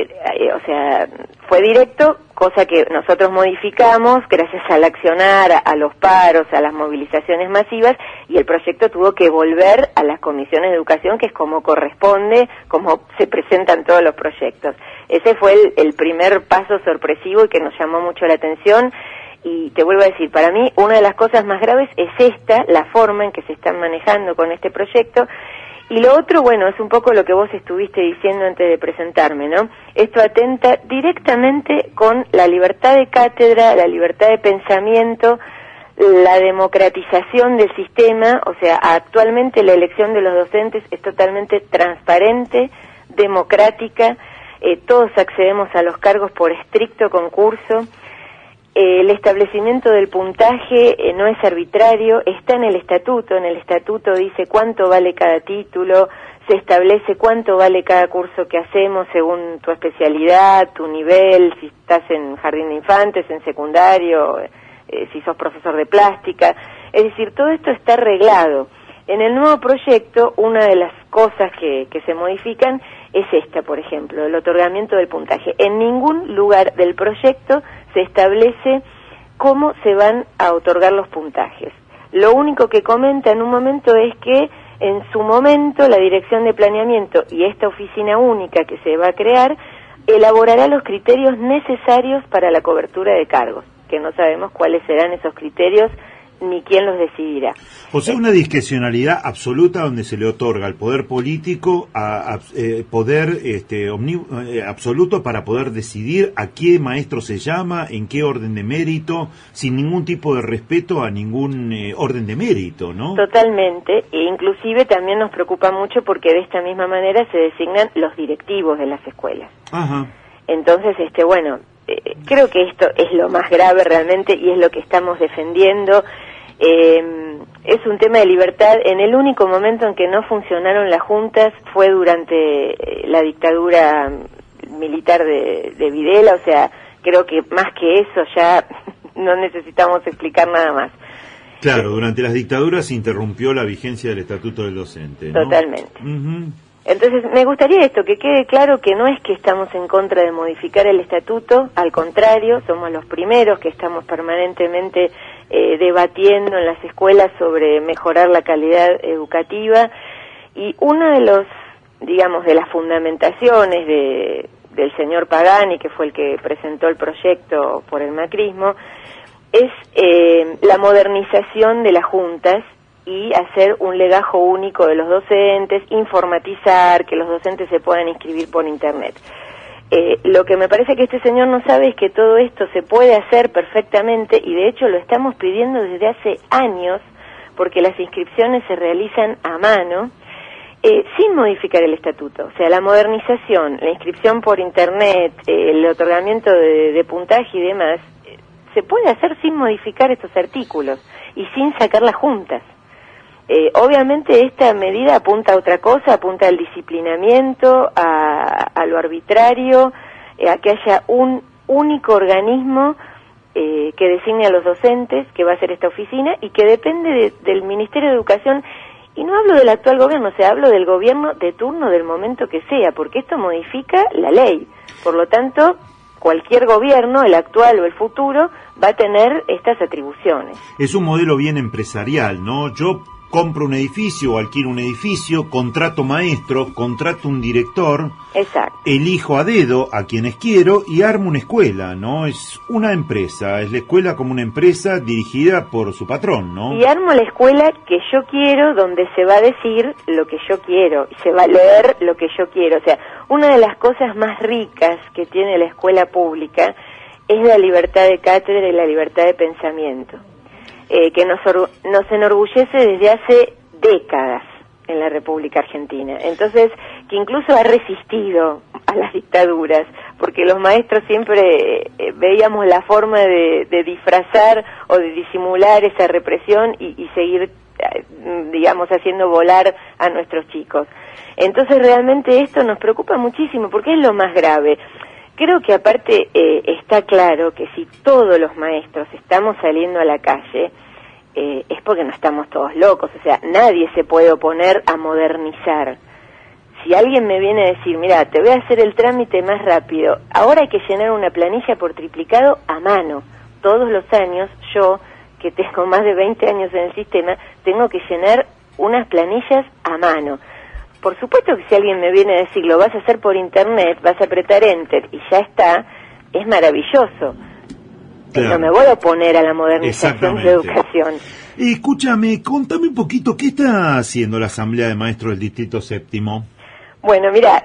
fue directo, cosa que nosotros modificamos gracias al accionar, a los paros, a las movilizaciones masivas, y el proyecto tuvo que volver a las comisiones de educación, que es como corresponde, como se presentan todos los proyectos. Ese fue el primer paso sorpresivo y que nos llamó mucho la atención. Y te vuelvo a decir, para mí una de las cosas más graves es esta, la forma en que se están manejando con este proyecto. Y lo otro, bueno, es un poco lo que vos estuviste diciendo antes de presentarme, ¿no? Esto atenta directamente con la libertad de cátedra, la libertad de pensamiento, la democratización del sistema. O sea, actualmente la elección de los docentes es totalmente transparente, democrática, todos accedemos a los cargos por estricto concurso. El establecimiento del puntaje no es arbitrario, está en el estatuto dice cuánto vale cada título, se establece cuánto vale cada curso que hacemos según tu especialidad, tu nivel, si estás en jardín de infantes, en secundario, si sos profesor de plástica, es decir, todo esto está arreglado. En el nuevo proyecto, una de las cosas que se modifican es esta, por ejemplo, el otorgamiento del puntaje. En ningún lugar del proyecto se establece cómo se van a otorgar los puntajes. Lo único que comenta en un momento es que en su momento la Dirección de Planeamiento y esta oficina única que se va a crear elaborará los criterios necesarios para la cobertura de cargos, que no sabemos cuáles serán esos criterios ni quién los decidirá. O sea, una discrecionalidad absoluta donde se le otorga al poder político poder absoluto para poder decidir a qué maestro se llama, en qué orden de mérito, sin ningún tipo de respeto a ningún orden de mérito, ¿no? Totalmente, e inclusive también nos preocupa mucho porque de esta misma manera se designan los directivos de las escuelas. Ajá. Entonces, creo que esto es lo más grave realmente y es lo que estamos defendiendo. Es un tema de libertad. En el único momento en que no funcionaron las juntas fue durante la dictadura militar de Videla, o sea, creo que más que eso ya no necesitamos explicar nada más. Claro, durante las dictaduras se interrumpió la vigencia del Estatuto del Docente, ¿no? Totalmente. Entonces, me gustaría que quede claro que no es que estamos en contra de modificar el estatuto, al contrario, somos los primeros que estamos permanentemente debatiendo en las escuelas sobre mejorar la calidad educativa, y una de las fundamentaciones del señor Pagani, que fue el que presentó el proyecto por el macrismo, es la modernización de las juntas y hacer un legajo único de los docentes, informatizar, que los docentes se puedan inscribir por internet. Lo que me parece que este señor no sabe es que todo esto se puede hacer perfectamente, y de hecho lo estamos pidiendo desde hace años, porque las inscripciones se realizan a mano, sin modificar el estatuto. O sea, la modernización, la inscripción por internet, el otorgamiento de puntaje y demás, se puede hacer sin modificar estos artículos y sin sacar las juntas. Obviamente esta medida apunta a otra cosa, apunta al disciplinamiento, a lo arbitrario, a que haya un único organismo que designe a los docentes, que va a ser esta oficina, y que depende del Ministerio de Educación, y no hablo del actual gobierno, o sea, hablo del gobierno de turno del momento que sea, porque esto modifica la ley. Por lo tanto, cualquier gobierno, el actual o el futuro, va a tener estas atribuciones. Es un modelo bien empresarial, ¿no? Yo compro un edificio o alquilo un edificio, contrato maestro, contrato un director, exacto, elijo a dedo a quienes quiero y armo una escuela, ¿no? Es una empresa, es la escuela como una empresa dirigida por su patrón, ¿no? Y armo la escuela que yo quiero, donde se va a decir lo que yo quiero, y se va a leer lo que yo quiero. O sea, una de las cosas más ricas que tiene la escuela pública es la libertad de cátedra y la libertad de pensamiento. Que nos enorgullece desde hace décadas en la República Argentina. Entonces, que incluso ha resistido a las dictaduras, porque los maestros siempre veíamos la forma de disfrazar o de disimular esa represión y seguir, haciendo volar a nuestros chicos. Entonces, realmente esto nos preocupa muchísimo, porque es lo más grave. Creo que aparte está claro que si todos los maestros estamos saliendo a la calle, es porque no estamos todos locos. O sea, nadie se puede oponer a modernizar. Si alguien me viene a decir, mira, te voy a hacer el trámite más rápido, ahora hay que llenar una planilla por triplicado a mano. Todos los años, yo, que tengo más de 20 años en el sistema, tengo que llenar unas planillas a mano. Por supuesto que si alguien me viene a decir, lo vas a hacer por internet, vas a apretar enter y ya está, es maravilloso. Claro. No me voy a oponer a la modernización de la educación. Escúchame, contame un poquito, ¿qué está haciendo la Asamblea de Maestros del Distrito Séptimo? Bueno, mira,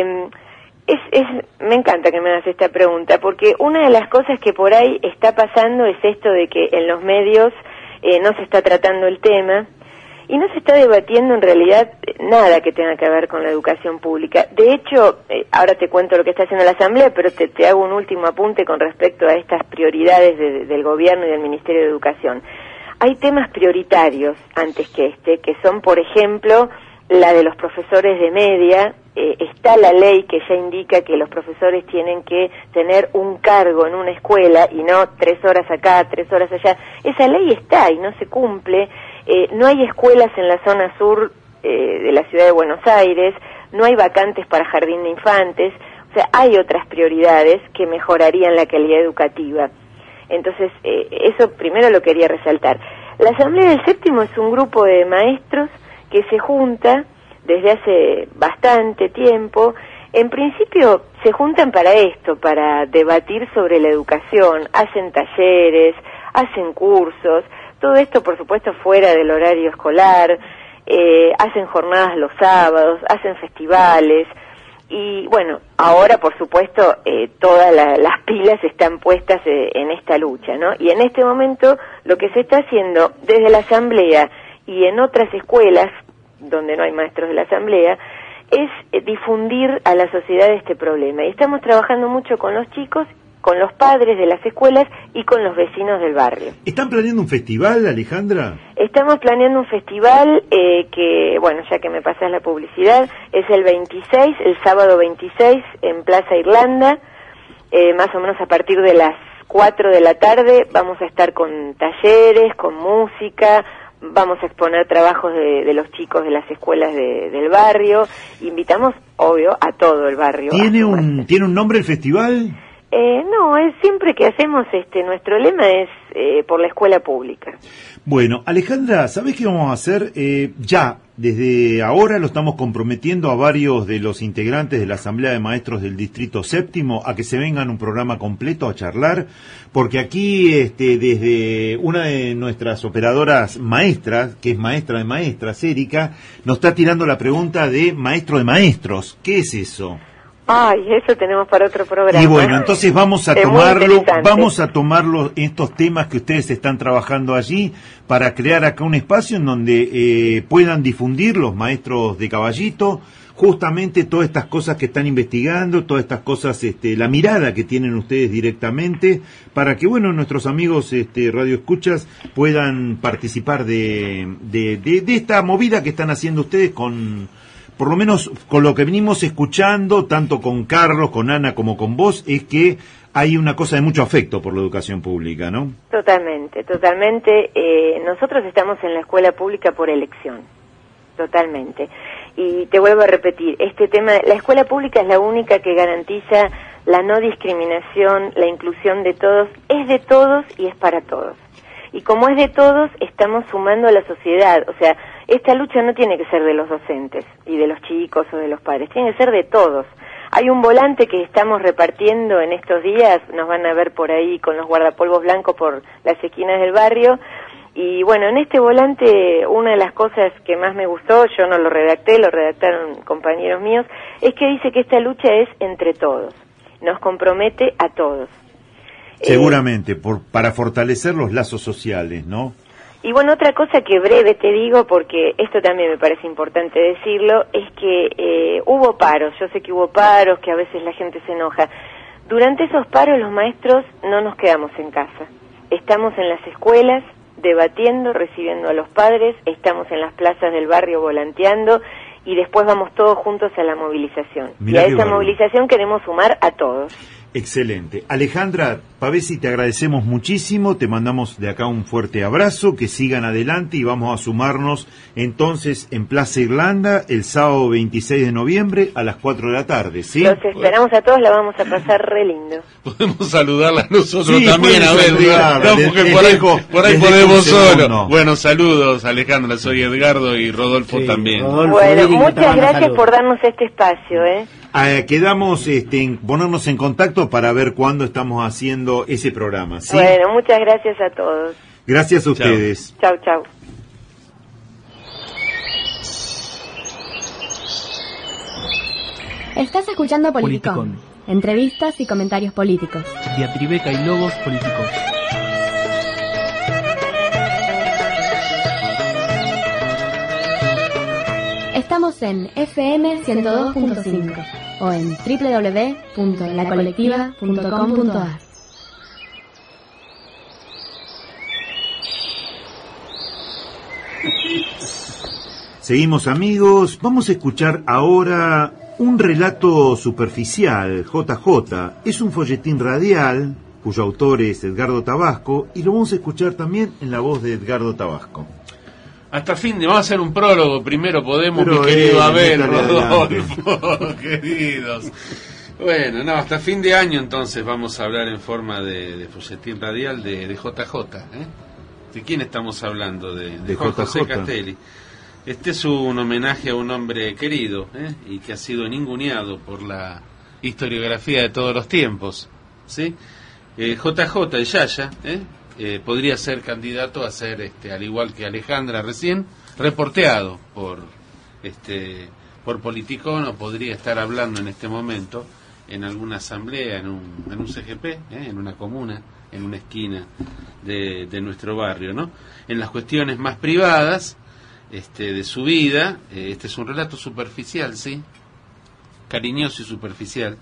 me encanta que me hagas esta pregunta, porque una de las cosas que por ahí está pasando es esto de que en los medios no se está tratando el tema, y no se está debatiendo en realidad nada que tenga que ver con la educación pública. De hecho, ahora te cuento lo que está haciendo la Asamblea, pero te hago un último apunte con respecto a estas prioridades del Gobierno y del Ministerio de Educación. Hay temas prioritarios antes que que son, por ejemplo, la de los profesores de media. Está la ley que ya indica que los profesores tienen que tener un cargo en una escuela y no 3 horas acá, 3 horas allá. Esa ley está y no se cumple. No hay escuelas en la zona sur de la ciudad de Buenos Aires, no hay vacantes para jardín de infantes. O sea, hay otras prioridades que mejorarían la calidad educativa. Entonces, eso primero lo quería resaltar. La Asamblea del Séptimo es un grupo de maestros que se junta desde hace bastante tiempo. En principio se juntan para esto, para debatir sobre la educación, hacen talleres, hacen cursos, Todo esto, por supuesto, fuera del horario escolar, hacen jornadas los sábados, hacen festivales, y bueno, ahora, por supuesto, todas las pilas están puestas en esta lucha, ¿no? Y en este momento, lo que se está haciendo desde la Asamblea y en otras escuelas, donde no hay maestros de la Asamblea, es difundir a la sociedad este problema. Y estamos trabajando mucho con los chicos, con los padres de las escuelas y con los vecinos del barrio. ¿Están planeando un festival, Alejandra? Estamos planeando un festival que, bueno, ya que me pasas la publicidad, es el sábado 26, en Plaza Irlanda, más o menos a partir de las 4 de la tarde. Vamos a estar con talleres, con música, vamos a exponer trabajos de los chicos de las escuelas del barrio. Invitamos, obvio, a todo el barrio. ¿Tiene un nombre el festival? No, es siempre que hacemos nuestro lema es por la escuela pública. Bueno, Alejandra, ¿sabés qué vamos a hacer? Ya, desde ahora lo estamos comprometiendo a varios de los integrantes de la Asamblea de Maestros del Distrito Séptimo a que se vengan un programa completo a charlar, porque aquí desde una de nuestras operadoras maestras, que es maestra de maestras, Erika, nos está tirando la pregunta de maestro de maestros. ¿Qué es eso? Ay, eso tenemos para otro programa. Y bueno, entonces vamos a tomarlo estos temas que ustedes están trabajando allí para crear acá un espacio en donde puedan difundir los maestros de Caballito justamente todas estas cosas que están investigando, todas estas cosas, la mirada que tienen ustedes directamente, para que, bueno, nuestros amigos radioescuchas puedan participar de esta movida que están haciendo ustedes por lo menos con lo que venimos escuchando, tanto con Carlos, con Ana, como con vos, es que hay una cosa de mucho afecto por la educación pública, ¿no? Totalmente. Nosotros estamos en la escuela pública por elección, totalmente. Y te vuelvo a repetir, este tema, la escuela pública es la única que garantiza la no discriminación, la inclusión de todos, es de todos y es para todos. Y como es de todos, estamos sumando a la sociedad, o sea, esta lucha no tiene que ser de los docentes y de los chicos o de los padres, tiene que ser de todos. Hay un volante que estamos repartiendo en estos días, nos van a ver por ahí con los guardapolvos blancos por las esquinas del barrio, y bueno, en este volante una de las cosas que más me gustó, yo no lo redacté, lo redactaron compañeros míos, es que dice que esta lucha es entre todos, nos compromete a todos. Seguramente, para fortalecer los lazos sociales, ¿no? Y bueno, otra cosa que breve te digo, porque esto también me parece importante decirlo, es que hubo paros, yo sé que hubo paros, que a veces la gente se enoja. Durante esos paros los maestros no nos quedamos en casa, estamos en las escuelas debatiendo, recibiendo a los padres, estamos en las plazas del barrio volanteando y después vamos todos juntos a la movilización. Mirá, y a esa movilización queremos sumar a todos. Excelente. Alejandra Pavesi, te agradecemos muchísimo, te mandamos de acá un fuerte abrazo, que sigan adelante y vamos a sumarnos entonces en Plaza Irlanda el sábado 26 de noviembre a las 4 de la tarde, ¿sí? Los esperamos a todos, la vamos a pasar re lindo. Podemos saludarla nosotros sí, también, a ver, no, porque por ahí podemos solo. No. Bueno, saludos Alejandra, soy Edgardo y Rodolfo también. Rodolfo, bueno, muchas gracias por darnos este espacio, quedamos en ponernos en contacto para ver cuándo estamos haciendo ese programa, ¿sí? Bueno, muchas gracias a todos. Gracias a ustedes. Chau, chau. Estás escuchando Politicón. Entrevistas y comentarios políticos. Diatribeca y logos políticos. Estamos en FM 102.5 o en www.lacolectiva.com.ar. Seguimos, amigos, vamos a escuchar ahora un relato superficial. JJ es un folletín radial cuyo autor es Edgardo Tabasco y lo vamos a escuchar también en la voz de Edgardo Tabasco. Hasta fin de... Vamos a hacer un prólogo primero, podemos, mi querido Abel, Rodolfo, queridos. Bueno, no, hasta fin de año entonces vamos a hablar en forma de folletín radial de JJ, ¿De quién estamos hablando? De Juan José Castelli. Este es un homenaje a un hombre querido, y que ha sido ninguneado por la historiografía de todos los tiempos, ¿sí? JJ, el Yaya, podría ser candidato a ser, al igual que Alejandra recién, reporteado por Politicón, o podría estar hablando en este momento en alguna asamblea, en un CGP, en una comuna, en una esquina de nuestro barrio, ¿no? En las cuestiones más privadas de su vida, este es un relato superficial, sí, cariñoso y superficial.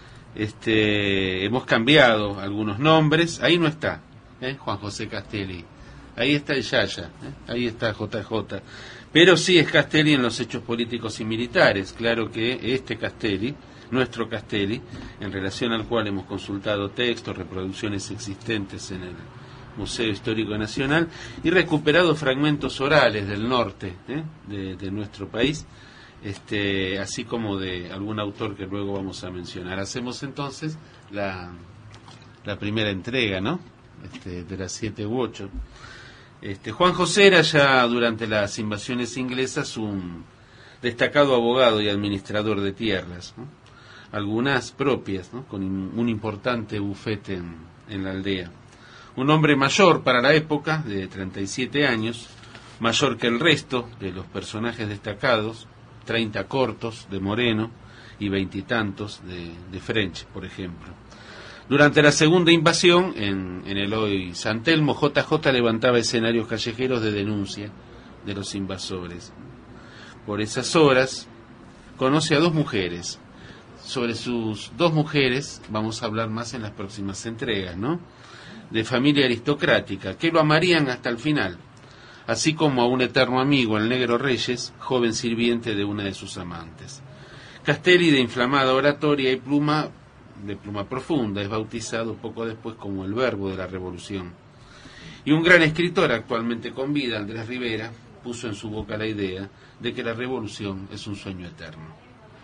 Hemos cambiado algunos nombres, ahí no está Juan José Castelli, ahí está el Yaya, ahí está JJ, pero sí es Castelli en los hechos políticos y militares. Claro que Castelli, nuestro Castelli, en relación al cual hemos consultado textos, reproducciones existentes en el Museo Histórico Nacional y recuperado fragmentos orales del norte de nuestro país, así como de algún autor que luego vamos a mencionar. Hacemos entonces la primera entrega, ¿no? De las 7 u 8. Juan José era ya durante las invasiones inglesas un destacado abogado y administrador de tierras, ¿no? Algunas propias, ¿no? Con un importante bufete en la aldea. Un hombre mayor para la época, de 37 años, mayor que el resto de los personajes destacados, 30 cortos de Moreno y 20 y tantos de French, por ejemplo. Durante la segunda invasión, en el hoy San Telmo, JJ levantaba escenarios callejeros de denuncia de los invasores. Por esas horas, conoce a 2 mujeres. Sobre sus 2 mujeres vamos a hablar más en las próximas entregas, ¿no? De familia aristocrática, que lo amarían hasta el final, así como a un eterno amigo, el Negro Reyes, joven sirviente de una de sus amantes. Castelli, de inflamada oratoria y pluma profunda, es bautizado poco después como el verbo de la revolución. Y un gran escritor actualmente con vida, Andrés Rivera, puso en su boca la idea de que la revolución es un sueño eterno.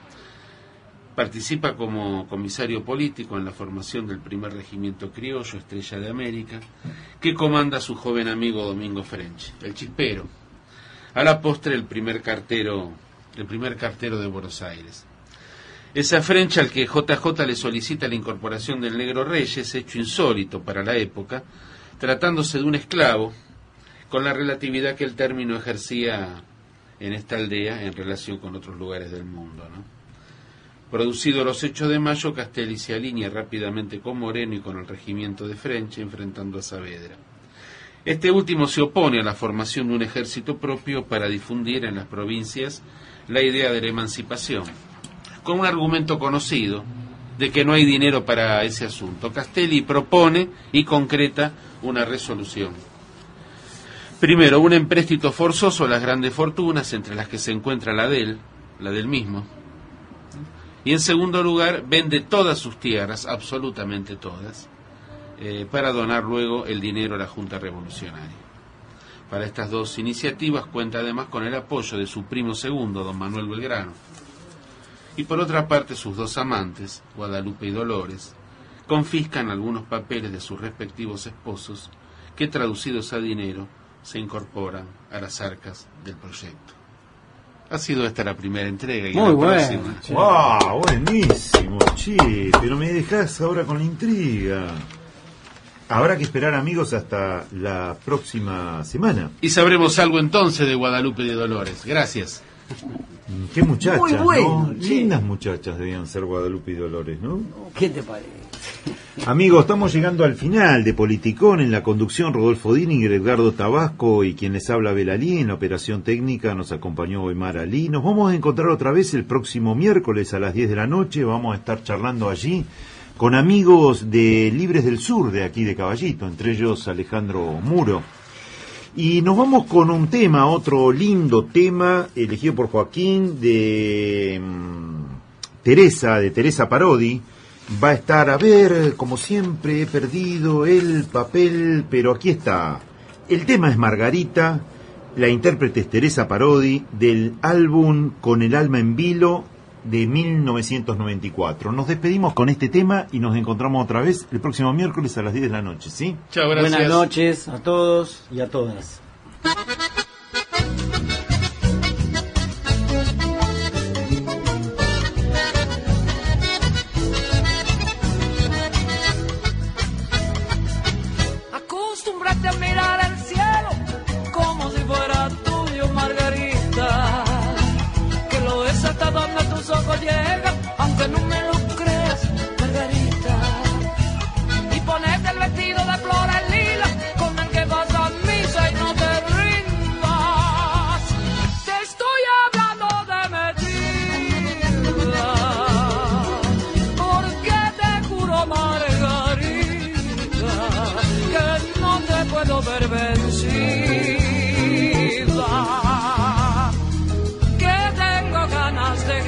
Participa como comisario político en la formación del primer regimiento criollo, Estrella de América, que comanda su joven amigo Domingo French, el Chispero, a la postre el primer cartero de Buenos Aires. Es a French al que JJ le solicita la incorporación del Negro Reyes, hecho insólito para la época, tratándose de un esclavo, con la relatividad que el término ejercía en esta aldea en relación con otros lugares del mundo, ¿no? Producidos los hechos de mayo, Castelli se alinea rápidamente con Moreno y con el regimiento de French, enfrentando a Saavedra. Este último se opone a la formación de un ejército propio para difundir en las provincias la idea de la emancipación, con un argumento conocido de que no hay dinero para ese asunto. Castelli propone y concreta una resolución. Primero, un empréstito forzoso a las grandes fortunas, entre las que se encuentra la del mismo. Y en segundo lugar, vende todas sus tierras, absolutamente todas, para donar luego el dinero a la Junta Revolucionaria. Para estas 2 iniciativas cuenta además con el apoyo de su primo segundo, don Manuel Belgrano. Y por otra parte, sus 2 amantes, Guadalupe y Dolores, confiscan algunos papeles de sus respectivos esposos que, traducidos a dinero, se incorporan a las arcas del proyecto. Ha sido esta la primera entrega. Y muy buena. ¡Wow! Buenísimo, che. Pero me dejás ahora con la intriga. Habrá que esperar, amigos, hasta la próxima semana. Y sabremos algo entonces de Guadalupe y de Dolores. Gracias. Qué muchachas, muy bueno, ¿no? Lindas muchachas debían ser Guadalupe y Dolores, ¿no? ¿Qué te parece? Amigos, estamos llegando al final de Politicón. En la conducción, Rodolfo Díninger, Edgardo Tabasco y quien les habla, Belalí. En la operación técnica nos acompañó Oymar Alí. Nos vamos a encontrar otra vez el próximo miércoles a las 10 de la noche. Vamos a estar charlando allí con amigos de Libres del Sur, de aquí de Caballito, entre ellos Alejandro Muro. Y nos vamos con un tema, otro lindo tema, elegido por Joaquín, de Teresa Parodi. Va a estar, a ver, como siempre he perdido el papel, pero aquí está. El tema es Margarita, la intérprete es Teresa Parodi, del álbum Con el alma en vilo de 1994. Nos despedimos con este tema y nos encontramos otra vez el próximo miércoles a las 10 de la noche, ¿sí? Chao, gracias. Buenas noches a todos y a todas.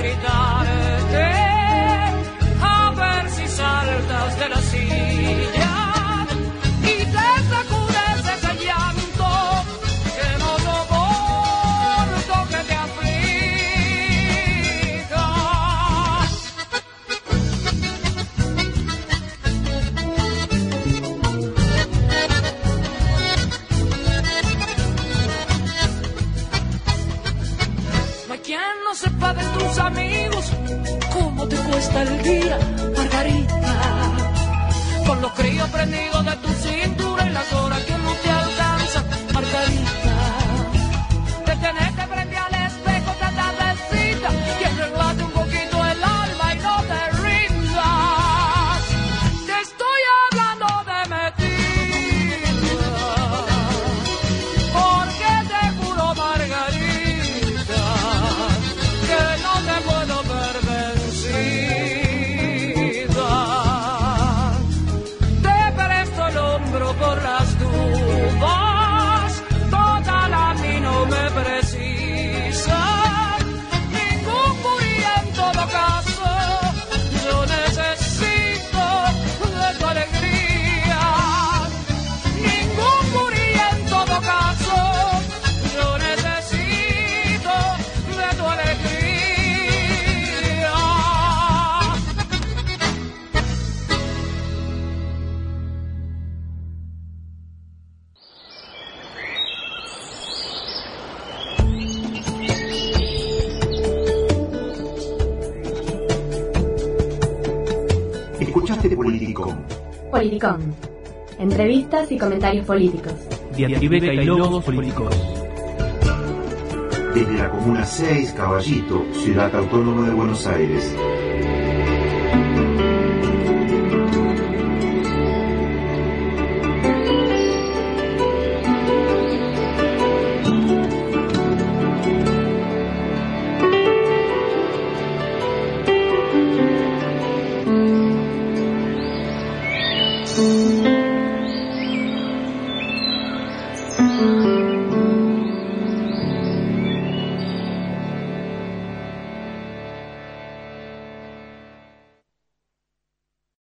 gritarte, a ver si saltas de la silla y te sacudes ese llanto que no soporto que te aflija. No hay quien no sepa de tus amigos cómo te cuesta el día, Margarita, con los críos prendidos de tu cintura y las horas que no te alcanzan, Margarita. Te tenés que prender al espejo de tardecita y arreglate un poquito el alma y no te rindas. Te estoy hablando de mentira, porque te juro, Margarita, que no te puedo ver vencida. Te presto el hombro por las dudas, total a mí no me precisa. Ningún gurí en todo caso, yo necesito de tu alegría. Ningún gurí en todo caso, yo necesito de tu alegría. Escuchaste Politicón. Politicón. Entrevistas y comentarios políticos. Tribeca y Lobos Políticos. Desde la Comuna 6, Caballito, Ciudad Autónoma de Buenos Aires.